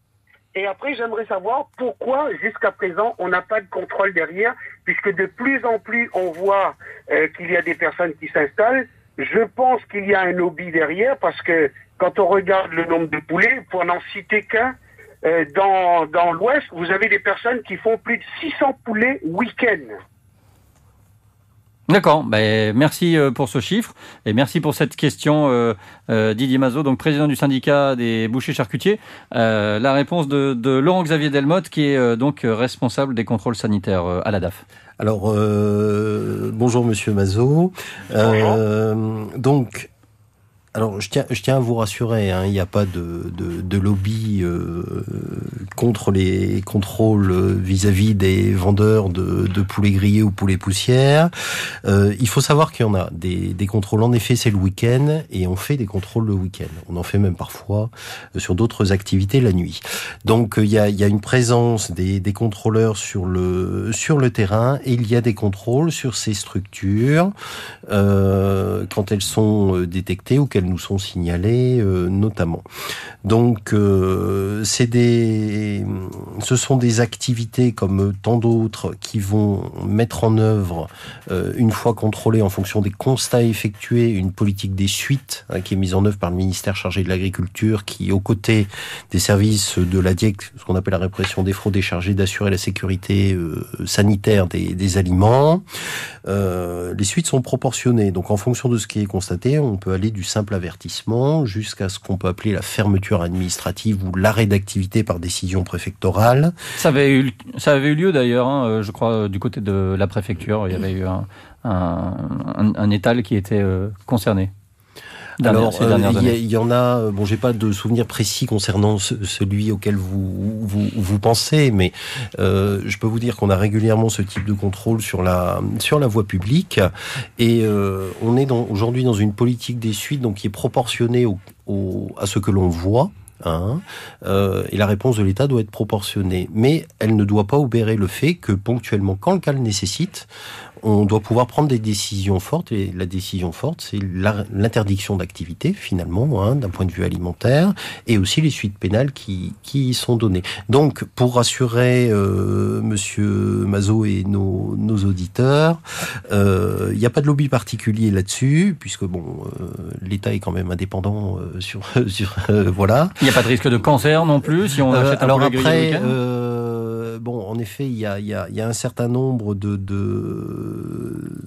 Et après, j'aimerais savoir pourquoi, jusqu'à présent, on n'a pas de contrôle derrière, puisque de plus en plus, on voit euh, qu'il y a des personnes qui s'installent. Je pense qu'il y a un lobby derrière, parce que quand on regarde le nombre de poulets, pour n'en citer qu'un, euh, dans, dans l'Ouest, vous avez des personnes qui font plus de six cents poulets week-end. D'accord, ben, merci pour ce chiffre et merci pour cette question, euh, euh, Didier Mazot, donc président du syndicat des bouchers charcutiers. Euh, la réponse de, de Laurent-Xavier Delmotte, qui est euh, donc responsable des contrôles sanitaires euh, à la D A F. Alors, euh, bonjour Monsieur Mazot. Euh, donc, alors je tiens, je tiens à vous rassurer, hein, il n'y a pas de, de, de lobby euh, contre les contrôles vis-à-vis des vendeurs de, de poulets grillés ou poulets poussières. Euh, il faut savoir qu'il y en a des, des contrôles. En effet, c'est le week-end et on fait des contrôles le week-end. On en fait même parfois sur d'autres activités la nuit. Donc il y a, il y a une présence des, des contrôleurs sur le sur le terrain et il y a des contrôles sur ces structures euh, quand elles sont détectées ou qu'elles nous sont signalés euh, notamment. Donc euh, c'est des, ce sont des activités comme tant d'autres qui vont mettre en œuvre euh, une fois contrôlées en fonction des constats effectués, une politique des suites hein, qui est mise en œuvre par le ministère chargé de l'agriculture, qui aux côtés des services de la D I E C, ce qu'on appelle la répression des fraudes, est chargé d'assurer la sécurité euh, sanitaire des, des aliments. Euh, les suites sont proportionnées, donc en fonction de ce qui est constaté, on peut aller du simple avertissement jusqu'à ce qu'on peut appeler la fermeture administrative ou l'arrêt d'activité par décision préfectorale. Ça avait eu, ça avait eu lieu d'ailleurs, hein, je crois, du côté de la préfecture, il y avait eu un, un, un, un étal qui était euh, concerné. Alors, il euh, y, y en a. Bon, j'ai pas de souvenir précis concernant ce, celui auquel vous vous, vous pensez, mais euh, je peux vous dire qu'on a régulièrement ce type de contrôle sur la sur la voie publique, et euh, on est dans, aujourd'hui dans une politique des suites donc qui est proportionnée au, au, à ce que l'on voit. Hein, euh, et la réponse de l'État doit être proportionnée, mais elle ne doit pas obérer le fait que ponctuellement, quand le cas le nécessite, on doit pouvoir prendre des décisions fortes, et la décision forte, c'est la, l'interdiction d'activité, finalement, hein, d'un point de vue alimentaire, et aussi les suites pénales qui, qui y sont données. Donc, pour rassurer euh, Monsieur Mazot et nos, nos auditeurs, il euh, n'y a pas de lobby particulier là-dessus, puisque bon, euh, l'État est quand même indépendant euh, sur, sur euh, voilà. Il n'y a pas de risque de cancer non plus si on euh, achète un alors poulet après, grillé le week-end. Euh, bon, en effet, il y a, y, a, y a un certain nombre de, de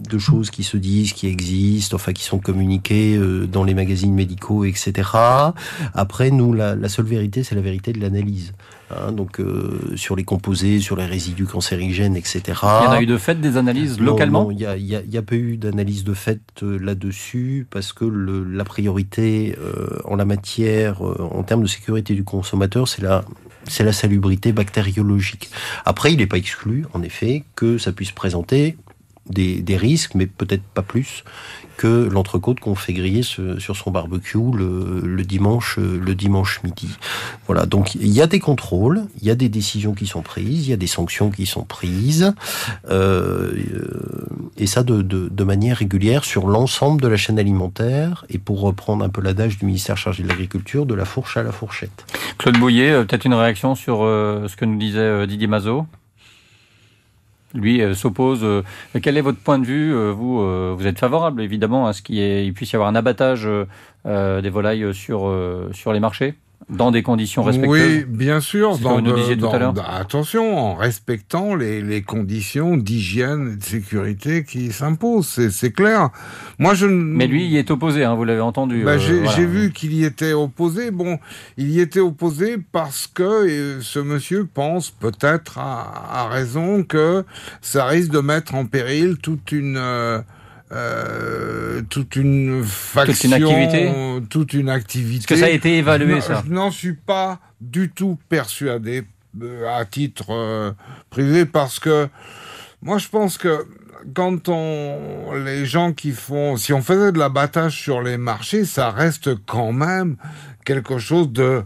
de choses qui se disent, qui existent, enfin qui sont communiquées euh, dans les magazines médicaux, et cetera. Après, nous, la, la seule vérité, c'est la vérité de l'analyse. Hein, donc euh, sur les composés, sur les résidus cancérigènes, et cetera. Il y en a eu de fait des analyses localement ? Non, il n'y a, y a, y a pas eu d'analyse de fait euh, là-dessus, parce que le, la priorité euh, en la matière, euh, en termes de sécurité du consommateur, c'est la, c'est la salubrité bactériologique. Après, il n'est pas exclu, en effet, que ça puisse présenter des, des risques, mais peut-être pas plus que l'entrecôte qu'on fait griller ce, sur son barbecue le, le dimanche le dimanche midi. Voilà, donc il y a des contrôles, il y a des décisions qui sont prises, il y a des sanctions qui sont prises, euh, et ça de, de, de manière régulière sur l'ensemble de la chaîne alimentaire, et pour reprendre un peu l'adage du ministère chargé de l'Agriculture, de la fourche à la fourchette. Claude Bouillet, peut-être une réaction sur euh, ce que nous disait euh, Didier Mazot ? Lui euh, s'oppose. Euh, quel est votre point de vue ? euh, Vous, euh, vous êtes favorable évidemment à ce qu'il puisse y avoir un abattage euh, des volailles sur euh, sur les marchés dans des conditions respectueuses. Oui, bien sûr. C'est dans, ce que vous nous disiez dans, tout à l'heure. Dans, attention, en respectant les, les conditions d'hygiène et de sécurité qui s'imposent, c'est, c'est clair. Moi, je. Mais lui, il y est opposé. Hein, vous l'avez entendu. Bah, euh, j'ai, voilà. j'ai vu qu'il y était opposé. Bon, il y était opposé parce que euh, ce monsieur pense peut-être à, à raison que ça risque de mettre en péril toute une. Euh, Euh, toute une faction, toute une activité, toute une activité. Est-ce que ça a été évalué, je, ça ? Je n'en suis pas du tout persuadé euh, à titre euh, privé, parce que moi je pense que quand on, les gens qui font, si on faisait de l'abattage sur les marchés, ça reste quand même quelque chose de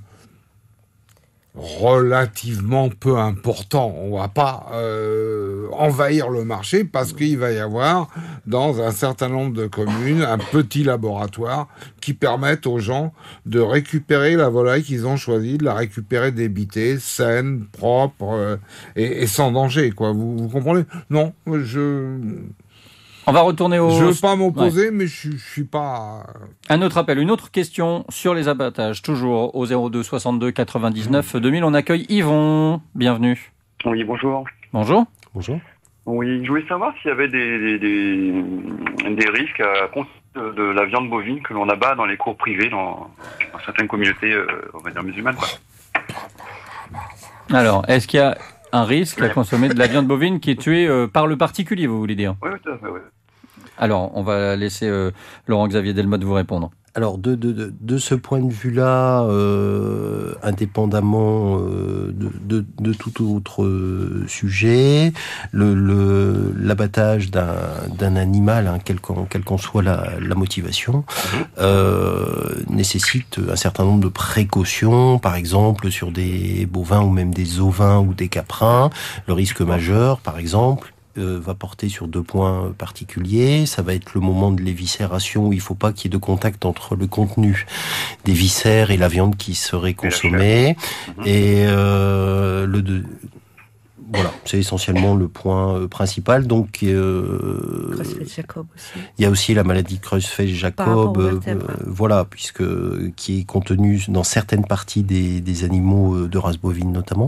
relativement peu important. On va pas euh, envahir le marché, parce qu'il va y avoir dans un certain nombre de communes un petit laboratoire qui permette aux gens de récupérer la volaille qu'ils ont choisi, de la récupérer débitée, saine, propre euh, et, et sans danger, quoi. Vous, vous comprenez ? Non, je... On va retourner au... Je veux pas m'opposer, ouais. mais je, je suis pas... Un autre appel, une autre question sur les abattages, toujours au zéro deux soixante-deux quatre-vingt-dix-neuf deux mille. On accueille Yvon. Bienvenue. Oui, bonjour. Bonjour. Bonjour. Oui, je voulais savoir s'il y avait des, des, des, des risques à cause de, de la viande bovine que l'on abat dans les cours privés, dans, dans certaines communautés, euh, on va dire musulmanes, quoi. Alors, est-ce qu'il y a un risque à consommer de la viande bovine qui est tuée euh, par le particulier, vous voulez dire ? Oui, tout à fait, oui. Alors, on va laisser euh, Laurent-Xavier Delmotte vous répondre. Alors, de, de, de, de ce point de vue-là, euh, indépendamment euh, de, de, de tout autre euh, sujet, le, le, l'abattage d'un, d'un animal, hein, quelle qu'en, quelle qu'en soit la, la motivation, euh, nécessite un certain nombre de précautions, par exemple sur des bovins ou même des ovins ou des caprins. Le risque majeur, par exemple, Euh, va porter sur deux points particuliers. Ça va être le moment de l'éviscération, où il ne faut pas qu'il y ait de contact entre le contenu des viscères et la viande qui serait consommée. Et euh, le de... voilà, c'est essentiellement le point euh, principal. Donc, euh, Jacob aussi. Il y a aussi la maladie Creutzfeldt-Jacob, euh, euh, voilà, puisque qui est contenue dans certaines parties des, des animaux de race bovine notamment,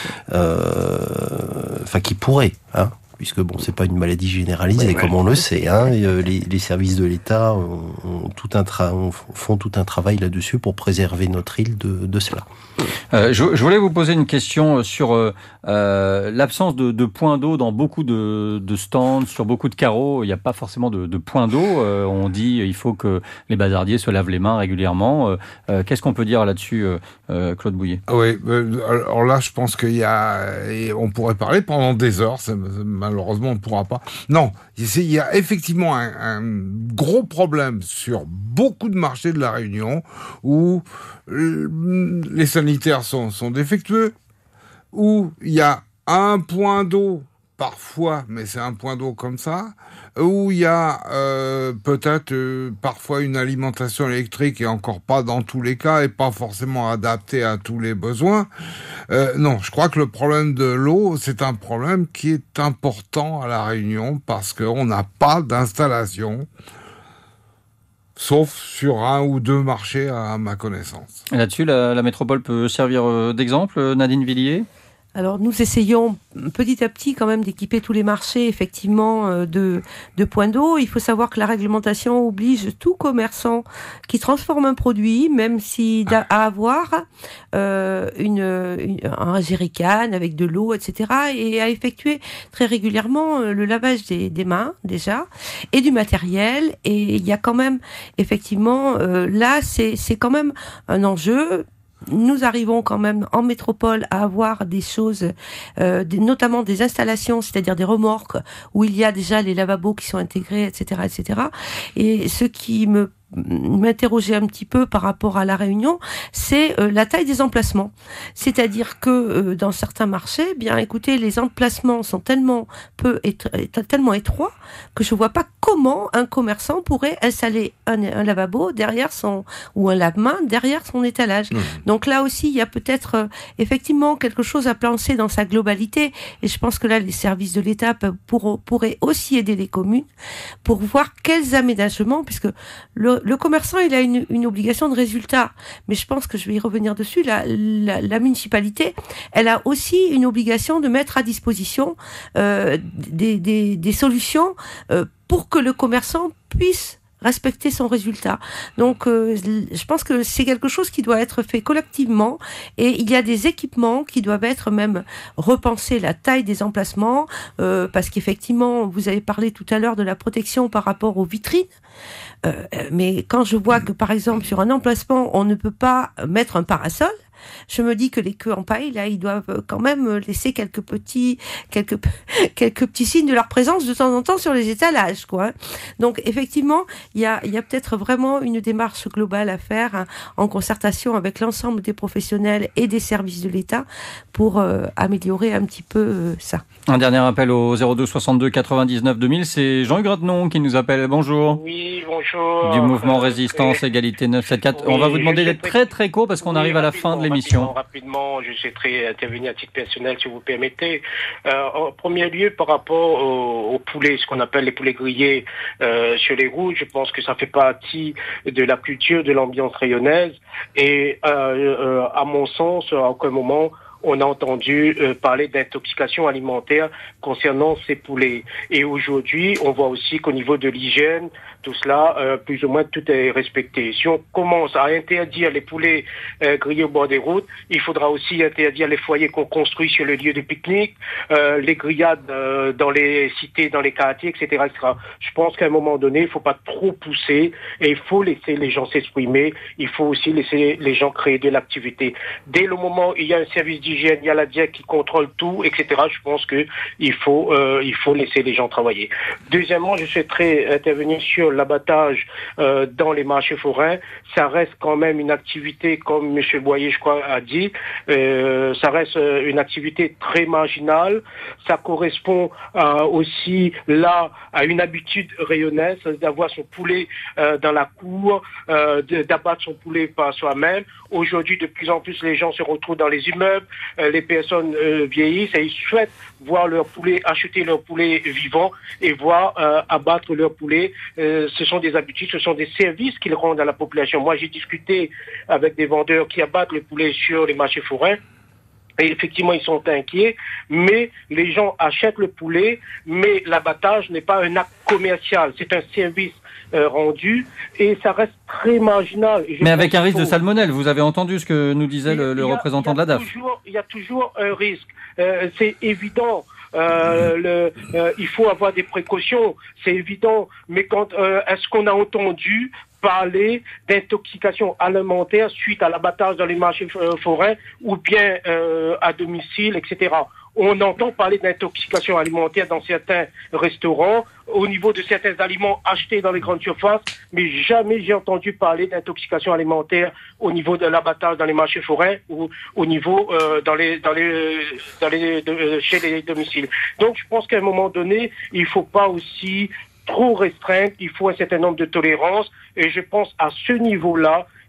euh, enfin qui pourrait, hein. Puisque bon, c'est pas une maladie généralisée, ouais, comme ouais. on le sait. Hein, les, les services de l'État ont, ont tout un tra- font tout un travail là-dessus pour préserver notre île de, de cela. Euh, je, je voulais vous poser une question sur euh, l'absence de, de points d'eau dans beaucoup de, de stands, sur beaucoup de carreaux. Il n'y a pas forcément de, de points d'eau. Euh, on dit il faut que les bazardiers se lavent les mains régulièrement. Euh, qu'est-ce qu'on peut dire là-dessus, euh, Claude Bouillet ? Oui, alors là, je pense qu'il y a, et on pourrait parler pendant des heures. C'est, malheureusement, on ne pourra pas. Non, il y a effectivement un, un gros problème sur beaucoup de marchés de la Réunion où les sanitaires sont, sont défectueux, où il y a un point d'eau parfois, mais c'est un point d'eau comme ça, où il y a euh, peut-être euh, parfois une alimentation électrique, et encore pas dans tous les cas, et pas forcément adaptée à tous les besoins. Euh, non, je crois que le problème de l'eau, c'est un problème qui est important à La Réunion, parce qu'on n'a pas d'installation, sauf sur un ou deux marchés à ma connaissance. Et là-dessus, la, la métropole peut servir d'exemple, Nadine Villiers ? Alors nous essayons petit à petit quand même d'équiper tous les marchés effectivement de, de points d'eau. Il faut savoir que la réglementation oblige tout commerçant qui transforme un produit, même si à avoir euh, une, une, un jerrycan avec de l'eau, et cetera, et à effectuer très régulièrement le lavage des, des mains déjà et du matériel. Et il y a quand même effectivement euh, là c'est, c'est quand même un enjeu. Nous arrivons quand même en métropole à avoir des choses, euh, des, notamment des installations, c'est-à-dire des remorques où il y a déjà les lavabos qui sont intégrés, et cetera, et cetera. Et ce qui me m'interroger un petit peu par rapport à la Réunion, c'est euh, la taille des emplacements. C'est-à-dire que euh, dans certains marchés, eh bien écoutez, les emplacements sont tellement peu étro- tellement étroits que je vois pas comment un commerçant pourrait installer un, un lavabo derrière son ou un lave-main derrière son étalage. Mmh. Donc là aussi, il y a peut-être euh, effectivement quelque chose à penser dans sa globalité. Et je pense que là, les services de l'État pour, pourraient aussi aider les communes pour voir quels aménagements, puisque le Le commerçant, il a une, une obligation de résultat, mais je pense que je vais y revenir dessus. La, la, la municipalité, elle a aussi une obligation de mettre à disposition euh, des, des, des solutions euh, pour que le commerçant puisse respecter son résultat. Donc, euh, je pense que c'est quelque chose qui doit être fait collectivement et il y a des équipements qui doivent être même repensés, la taille des emplacements, euh, parce qu'effectivement, vous avez parlé tout à l'heure de la protection par rapport aux vitrines. Euh, mais quand je vois que, par exemple, sur un emplacement, on ne peut pas mettre un parasol, je me dis que les queues en paille, là, ils doivent quand même laisser quelques petits, quelques, quelques petits signes de leur présence de temps en temps sur les étalages, quoi. Donc, effectivement, il y a, il y a peut-être vraiment une démarche globale à faire, hein, en concertation avec l'ensemble des professionnels et des services de l'État pour euh, améliorer un petit peu euh, ça. Un dernier appel au zéro deux soixante-deux quatre-vingt-dix-neuf deux mille, c'est Jean-Hugues Grattenon qui nous appelle. Bonjour. Oui, bonjour. Du mouvement Résistance euh, Égalité neuf cent soixante-quatorze. Oui, on va vous demander d'être très très court parce qu'on oui, arrive à la fin de l'émission. Rapidement, rapidement, je souhaiterais intervenir à titre personnel si vous permettez. Euh, en premier lieu, par rapport aux au poulets, ce qu'on appelle les poulets grillés euh, sur les routes, je pense que ça fait partie de la culture, de l'ambiance rayonnaise. Et euh, euh, à mon sens, à aucun moment on a entendu euh, parler d'intoxication alimentaire concernant ces poulets. Et aujourd'hui, on voit aussi qu'au niveau de l'hygiène, tout cela, euh, plus ou moins, tout est respecté. Si on commence à interdire les poulets euh, grillés au bord des routes, il faudra aussi interdire les foyers qu'on construit sur le lieu de pique-nique, euh, les grillades euh, dans les cités, dans les quartiers, et cetera, et cetera. Je pense qu'à un moment donné, il ne faut pas trop pousser et il faut laisser les gens s'exprimer. Il faut aussi laisser les gens créer de l'activité. Dès le moment où il y a un service d'hygiène, il y a la D I E C qui contrôle tout, et cetera, je pense que il faut, euh, il faut laisser les gens travailler. Deuxièmement, je souhaiterais intervenir sur l'abattage euh, dans les marchés forains. Ça reste quand même une activité, comme M. Boyer, je crois, a dit, euh, ça reste une activité très marginale. Ça correspond euh, aussi là à une habitude rayonnaise, d'avoir son poulet euh, dans la cour, euh, d'abattre son poulet par soi-même. Aujourd'hui, de plus en plus, les gens se retrouvent dans les immeubles, euh, les personnes euh, vieillissent et ils souhaitent voir leur poulet, acheter leur poulet vivant et voir euh, abattre leur poulet. Euh, ce sont des habitudes, ce sont des services qu'ils rendent à la population. Moi, j'ai discuté avec des vendeurs qui abattent le poulet sur les marchés forains. Et effectivement, ils sont inquiets, mais les gens achètent le poulet, mais l'abattage n'est pas un acte commercial, c'est un service euh, rendu, et ça reste très marginal. Mais avec un risque faut... de salmonelle, vous avez entendu ce que nous disait le, le a, représentant de la D A F. Toujours, il y a toujours un risque, euh, c'est évident. Euh, le, euh, il faut avoir des précautions, c'est évident, mais quand euh, est-ce qu'on a entendu parler d'intoxication alimentaire suite à l'abattage dans les marchés forains ou bien euh, à domicile, et cetera. On entend parler d'intoxication alimentaire dans certains restaurants, au niveau de certains aliments achetés dans les grandes surfaces, mais jamais j'ai entendu parler d'intoxication alimentaire au niveau de l'abattage dans les marchés forains ou au niveau euh, dans les dans les dans les de, chez les domiciles. Donc je pense qu'à un moment donné, il faut pas aussi trop restreindre, il faut un certain nombre de tolérances et je pense à ce niveau-là,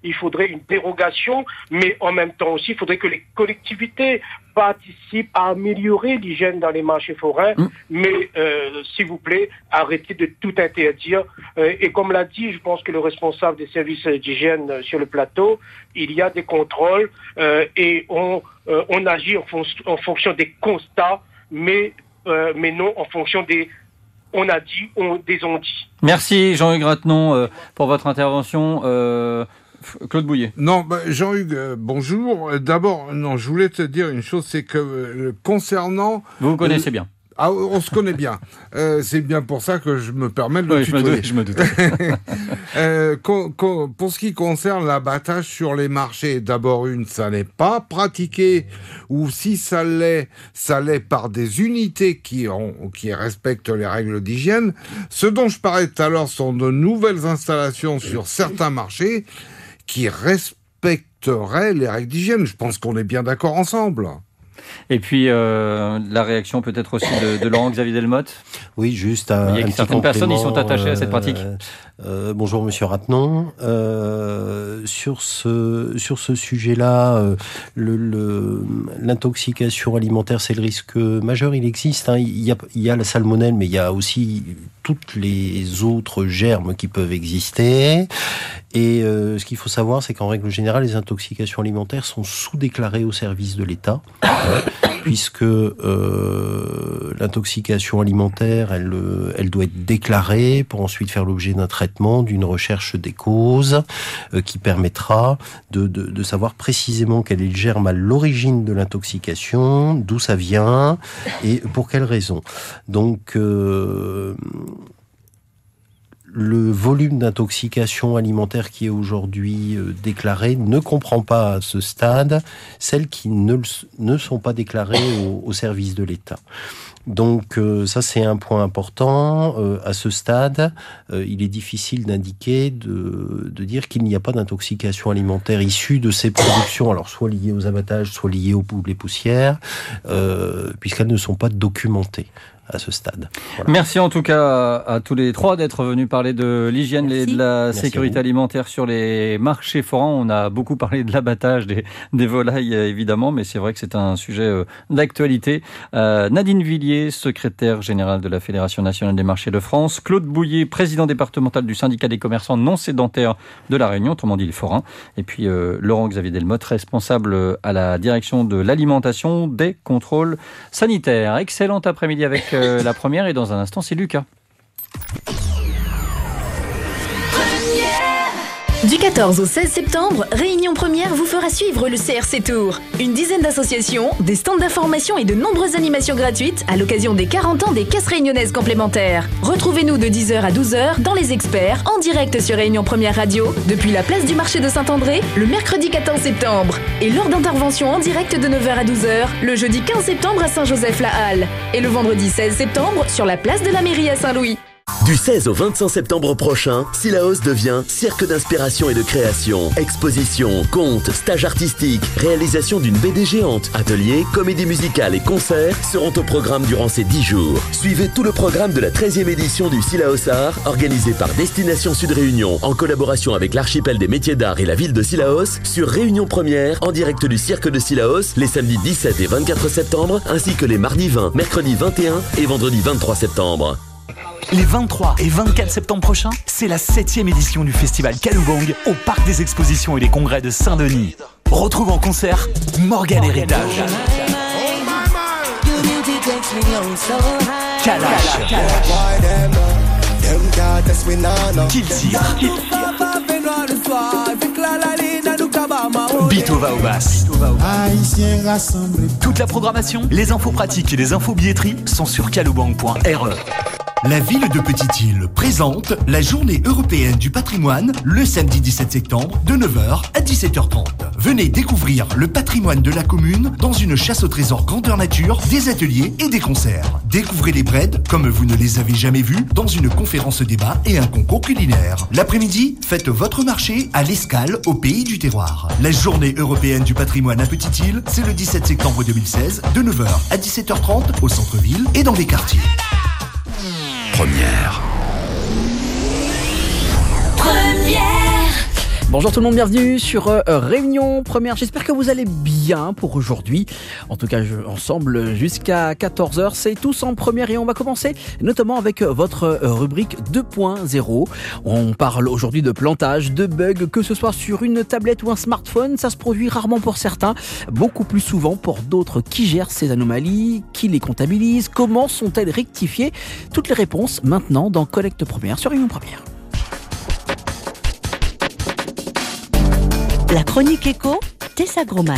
il faudrait une dérogation, mais en même temps aussi, il faudrait que les collectivités participent à améliorer l'hygiène dans les marchés forains, mmh. mais euh, s'il vous plaît, arrêtez de tout interdire. Euh, et comme l'a dit, je pense que le responsable des services d'hygiène sur le plateau, il y a des contrôles euh, et on, euh, on agit en, fon- en fonction des constats, mais, euh, mais non en fonction des on a dit, on, des on dit. Merci Jean-Hugues Ratenon euh, pour votre intervention. Euh, Claude Bouillet. Non, bah, Jean-Hugues, euh, bonjour. D'abord, non, je voulais te dire une chose, c'est que euh, concernant... Vous vous connaissez euh, bien. Ah, on se connaît bien. Euh, c'est bien pour ça que je me permets de le oui, tutoyer. Je me doute. euh, con, con, pour ce qui concerne l'abattage sur les marchés, d'abord une, ça n'est pas pratiqué, ou si ça l'est, ça l'est par des unités qui, ont, qui respectent les règles d'hygiène. Ce dont je parlais tout à l'heure sont de nouvelles installations sur certains marchés qui respecteraient les règles d'hygiène. Je pense qu'on est bien d'accord ensemble. Et puis, euh, la réaction peut-être aussi de, de Laurent-Xavier Delmotte. Oui, juste un, Il y a un certaines personnes qui sont attachées à cette pratique. Euh, euh, bonjour Monsieur Ratenon. Euh, sur ce sur ce sujet-là, euh, le, le, l'intoxication alimentaire, c'est le risque majeur. Il existe. Hein. Il y a il y a la salmonelle, mais il y a aussi toutes les autres germes qui peuvent exister. Et euh, ce qu'il faut savoir, c'est qu'en règle générale, les intoxications alimentaires sont sous-déclarées au service de l'État, puisque euh, l'intoxication alimentaire, elle, elle doit être déclarée pour ensuite faire l'objet d'un traitement, d'une recherche des causes, euh, qui permettra de, de, de savoir précisément quel est le germe à l'origine de l'intoxication, d'où ça vient et pour quelles raisons. Donc... Euh, le volume d'intoxication alimentaire qui est aujourd'hui euh, déclaré ne comprend pas à ce stade celles qui ne, ne sont pas déclarées au, au service de l'État. Donc euh, ça c'est un point important. Euh, à ce stade, euh, il est difficile d'indiquer, de, de dire qu'il n'y a pas d'intoxication alimentaire issue de ces productions, alors soit liées aux abattages, soit liées aux poules et poussières, euh, puisqu'elles ne sont pas documentées à ce stade. Voilà. Merci en tout cas à, à tous les trois d'être venus parler de l'hygiène et de la Merci sécurité alimentaire sur les marchés forains. On a beaucoup parlé de l'abattage des, des volailles évidemment, mais c'est vrai que c'est un sujet d'actualité. Euh, Nadine Villiers, secrétaire générale de la Fédération nationale des marchés de France, Claude Bouillet, président départemental du syndicat des commerçants non sédentaires de la Réunion, autrement dit les forains, et puis euh, Laurent-Xavier Delmotte, responsable à la direction de l'alimentation des contrôles sanitaires. Excellent après-midi avec Euh, la première, et dans un instant, c'est Lucas. Du quatorze au seize septembre, Réunion Première vous fera suivre le C R C Tour. Une dizaine d'associations, des stands d'information et de nombreuses animations gratuites à l'occasion des quarante ans des caisses réunionnaises complémentaires. Retrouvez-nous de dix heures à douze heures dans Les Experts, en direct sur Réunion Première Radio, depuis la place du marché de Saint-André, le mercredi quatorze septembre. Et lors d'interventions en direct de neuf heures à douze heures, le jeudi quinze septembre à Saint-Joseph-la-Halle. Et le vendredi seize septembre sur la place de la mairie à Saint-Louis. Du seize au vingt-cinq septembre prochain, Silaos devient cirque d'inspiration et de création. Exposition, contes, stages artistiques, réalisation d'une B D géante, ateliers, comédie musicale et concerts seront au programme durant ces dix jours. Suivez tout le programme de la treizième édition du Silaos Art, organisé par Destination Sud Réunion, en collaboration avec l'Archipel des métiers d'art et la ville de Silaos, sur Réunion Première, en direct du cirque de Silaos, les samedis dix-sept et vingt-quatre septembre, ainsi que les mardis vingt, mercredi vingt et un et vendredi vingt-trois septembre. Les vingt-trois et vingt-quatre septembre prochains, c'est la septième édition du festival Kalugong au Parc des Expositions et des Congrès de Saint-Denis. Retrouve en concert Morgan Héritage, Kalash, Kiltir, Bito va au bass. Toute la programmation, les infos pratiques et les infos billetteries sont sur kalugong point r e. La ville de Petite-Île présente la journée européenne du patrimoine le samedi dix-sept septembre de neuf heures à dix-sept heures trente. Venez découvrir le patrimoine de la commune dans une chasse au trésor grandeur nature, des ateliers et des concerts. Découvrez les Breds comme vous ne les avez jamais vus dans une conférence débat et un concours culinaire. L'après-midi, faites votre marché à l'Escale au pays du terroir. La journée européenne du patrimoine à Petite-Île, c'est le dix-sept septembre deux mille seize de neuf heures à dix-sept heures trente au centre-ville et dans les quartiers. Première. Première. Bonjour tout le monde, bienvenue sur euh, Réunion Première. J'espère que vous allez bien pour aujourd'hui. En tout cas, je, ensemble jusqu'à quatorze heures, c'est Tous en Première et on va commencer notamment avec votre rubrique deux point zéro. On parle aujourd'hui de plantage, de bugs, que ce soit sur une tablette ou un smartphone. Ça se produit rarement pour certains, beaucoup plus souvent pour d'autres. Qui gèrent ces anomalies? Qui les comptabilise? Comment sont-elles rectifiées? Toutes les réponses maintenant dans Collecte Première sur Réunion Première. La chronique éco, Tessa Groman.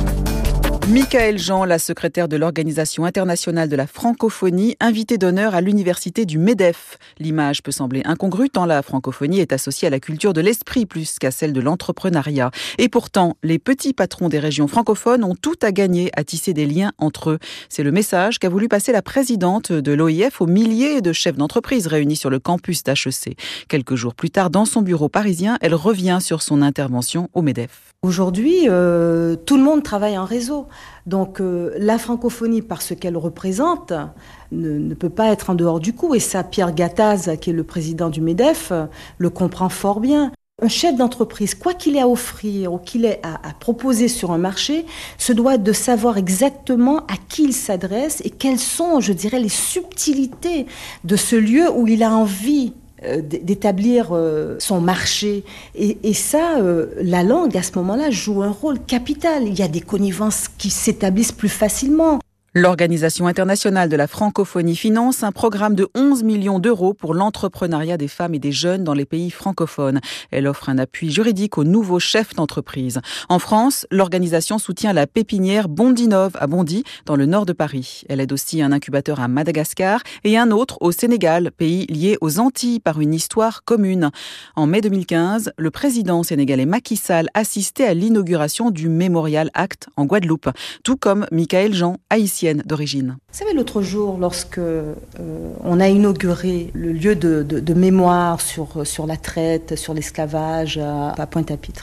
Michaël Jean, la secrétaire de l'Organisation internationale de la francophonie, invitée d'honneur à l'université du MEDEF. L'image peut sembler incongrue tant la francophonie est associée à la culture de l'esprit plus qu'à celle de l'entrepreneuriat. Et pourtant, les petits patrons des régions francophones ont tout à gagner à tisser des liens entre eux. C'est le message qu'a voulu passer la présidente de l'O I F aux milliers de chefs d'entreprise réunis sur le campus d'H E C. Quelques jours plus tard, dans son bureau parisien, elle revient sur son intervention au MEDEF. Aujourd'hui, euh, tout le monde travaille en réseau. Donc euh, la francophonie, par ce qu'elle représente, ne, ne peut pas être en dehors du coup. Et ça, Pierre Gattaz, qui est le président du MEDEF, le comprend fort bien. Un chef d'entreprise, quoi qu'il ait à offrir ou qu'il ait à, à proposer sur un marché, se doit de savoir exactement à qui il s'adresse et quelles sont, je dirais, les subtilités de ce lieu où il a envie d'établir son marché. Et, et ça, euh, la langue, à ce moment-là, joue un rôle capital. Il y a des connivences qui s'établissent plus facilement. L'Organisation internationale de la francophonie finance un programme de onze millions d'euros pour l'entrepreneuriat des femmes et des jeunes dans les pays francophones. Elle offre un appui juridique aux nouveaux chefs d'entreprise. En France, l'organisation soutient la pépinière Bondinov à Bondy, dans le nord de Paris. Elle aide aussi un incubateur à Madagascar et un autre au Sénégal, pays lié aux Antilles par une histoire commune. En mai deux mille quinze, le président sénégalais Macky Sall assistait à l'inauguration du Memorial Act en Guadeloupe, tout comme Michaël Jean, haïtien d'origine. Vous savez, l'autre jour, lorsque euh, on a inauguré le lieu de, de, de mémoire sur, sur la traite, sur l'esclavage à, à Pointe-à-Pitre,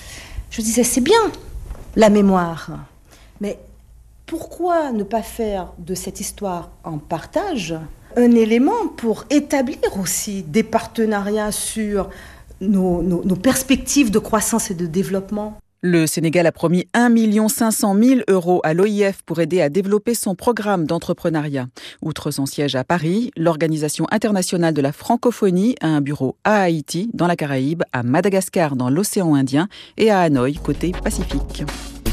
je disais, c'est bien la mémoire, mais pourquoi ne pas faire de cette histoire en partage un élément pour établir aussi des partenariats sur nos, nos, nos perspectives de croissance et de développement? Le Sénégal a promis un million cinq cent mille euros à l'O I F pour aider à développer son programme d'entrepreneuriat. Outre son siège à Paris, l'Organisation internationale de la francophonie a un bureau à Haïti, dans la Caraïbe, à Madagascar, dans l'océan Indien et à Hanoï, côté Pacifique.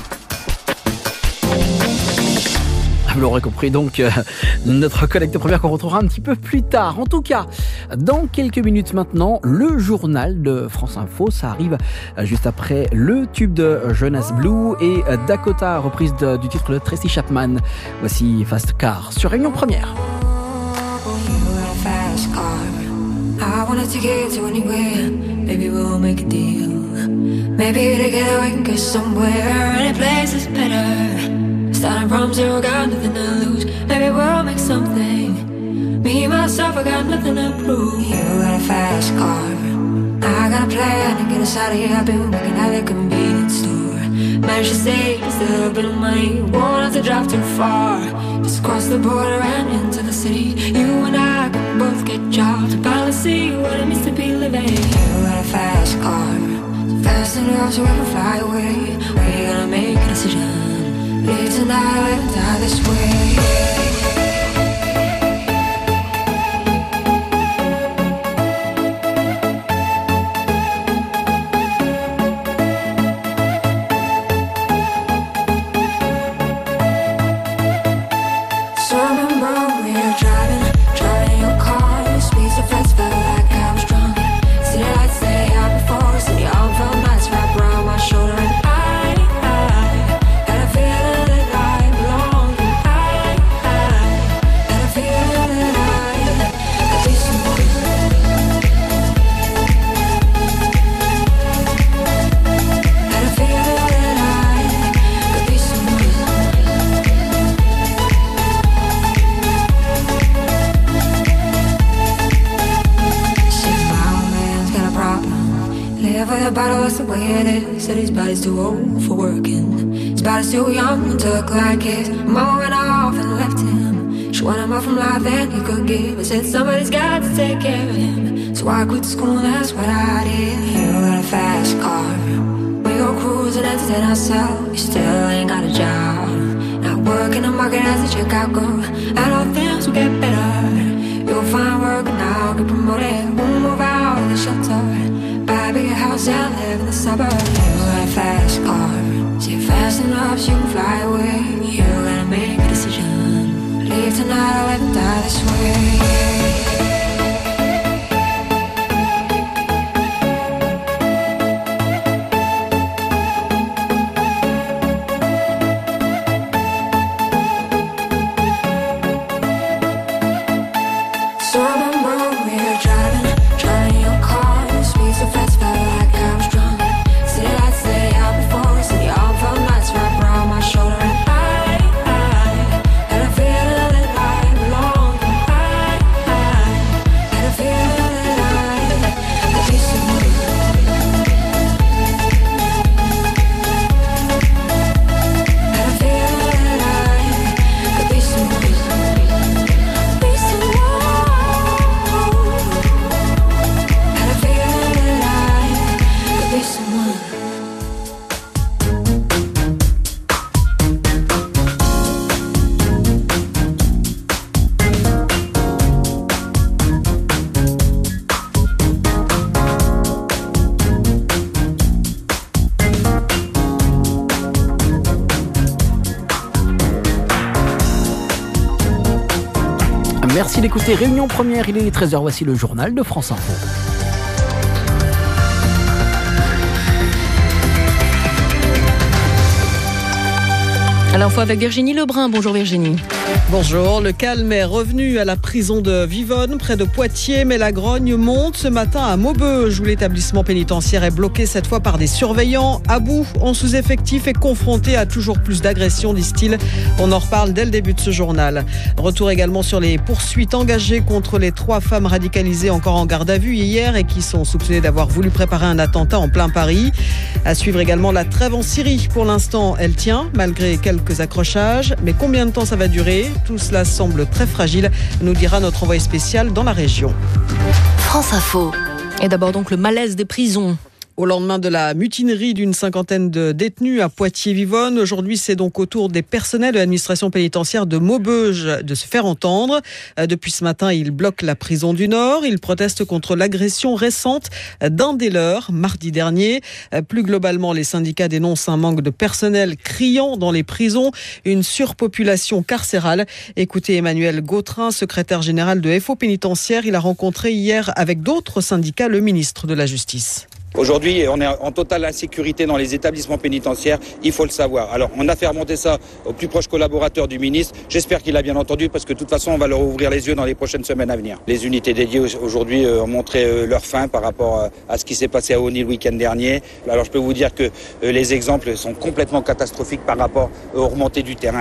Vous l'aurez compris donc, euh, notre collecte première qu'on retrouvera un petit peu plus tard. En tout cas, dans quelques minutes maintenant, le journal de France Info, ça arrive juste après le tube de Jonas Blue et Dakota, reprise de, du titre de Tracy Chapman. Voici Fast Car sur Réunion Première. Starting from zero, got nothing to lose. Maybe we'll make something. Me, myself, I got nothing to prove. You got a fast car. I got a plan to get us out of here. I've been working at the convenience store. Managed to save just a little bit of money. Won't have to drive too far. Just across the border and into the city. You and I can both get jobs to finally see what it means to be living. You got a fast car. So fast enough so we can fly away. We're gonna make a decision. Live tonight, die this way. Said his body's too old for working. His body's too young to look like his. Mama went off and left him. She wanted more from life than he could give. I said somebody's got to take care of him. So I quit school, that's what I did. You got a fast car. We go cruising, entertain ourselves. You still ain't got a job. Not working the market as a checkout girl. And all things will get better. You'll find work and I'll get promoted. We'll move out of the shelter. Buy a bigger house and live in the suburbs. You got a fast car. Say fast enough so you can fly away. You gotta make a decision. Leave tonight or let me die this way. Merci d'écouter Réunion Première, il est treize heures, voici le journal de France Info. À l'info avec Virginie Lebrun. Bonjour Virginie. Bonjour, le calme est revenu à la prison de Vivonne, près de Poitiers, mais la grogne monte ce matin à Maubeuge, où l'établissement pénitentiaire est bloqué cette fois par des surveillants à bout, en sous-effectif et confronté à toujours plus d'agressions, disent-ils. On en reparle dès le début de ce journal. Retour également sur les poursuites engagées contre les trois femmes radicalisées encore en garde à vue hier et qui sont soupçonnées d'avoir voulu préparer un attentat en plein Paris. À suivre également la trêve en Syrie. Pour l'instant, elle tient, malgré quelques accrochages. Mais combien de temps ça va durer ? Tout cela semble très fragile, nous dira notre envoyé spécial dans la région. France Info. Et d'abord donc le malaise des prisons. Au lendemain de la mutinerie d'une cinquantaine de détenus à Poitiers-Vivonne, aujourd'hui c'est donc au tour des personnels de l'administration pénitentiaire de Maubeuge de se faire entendre. Depuis ce matin, ils bloquent la prison du Nord. Ils protestent contre l'agression récente d'un des leurs, mardi dernier. Plus globalement, les syndicats dénoncent un manque de personnel criant dans les prisons, une surpopulation carcérale. Écoutez Emmanuel Gautrin, secrétaire général de F O Pénitentiaire. Il a rencontré hier avec d'autres syndicats le ministre de la Justice. Aujourd'hui, on est en totale insécurité dans les établissements pénitentiaires, il faut le savoir. Alors, on a fait remonter ça aux plus proches collaborateurs du ministre. J'espère qu'il a bien entendu parce que de toute façon, on va leur ouvrir les yeux dans les prochaines semaines à venir. Les unités dédiées aujourd'hui ont montré leur fin par rapport à ce qui s'est passé à Osny le week-end dernier. Alors, je peux vous dire que les exemples sont complètement catastrophiques par rapport aux remontées du terrain.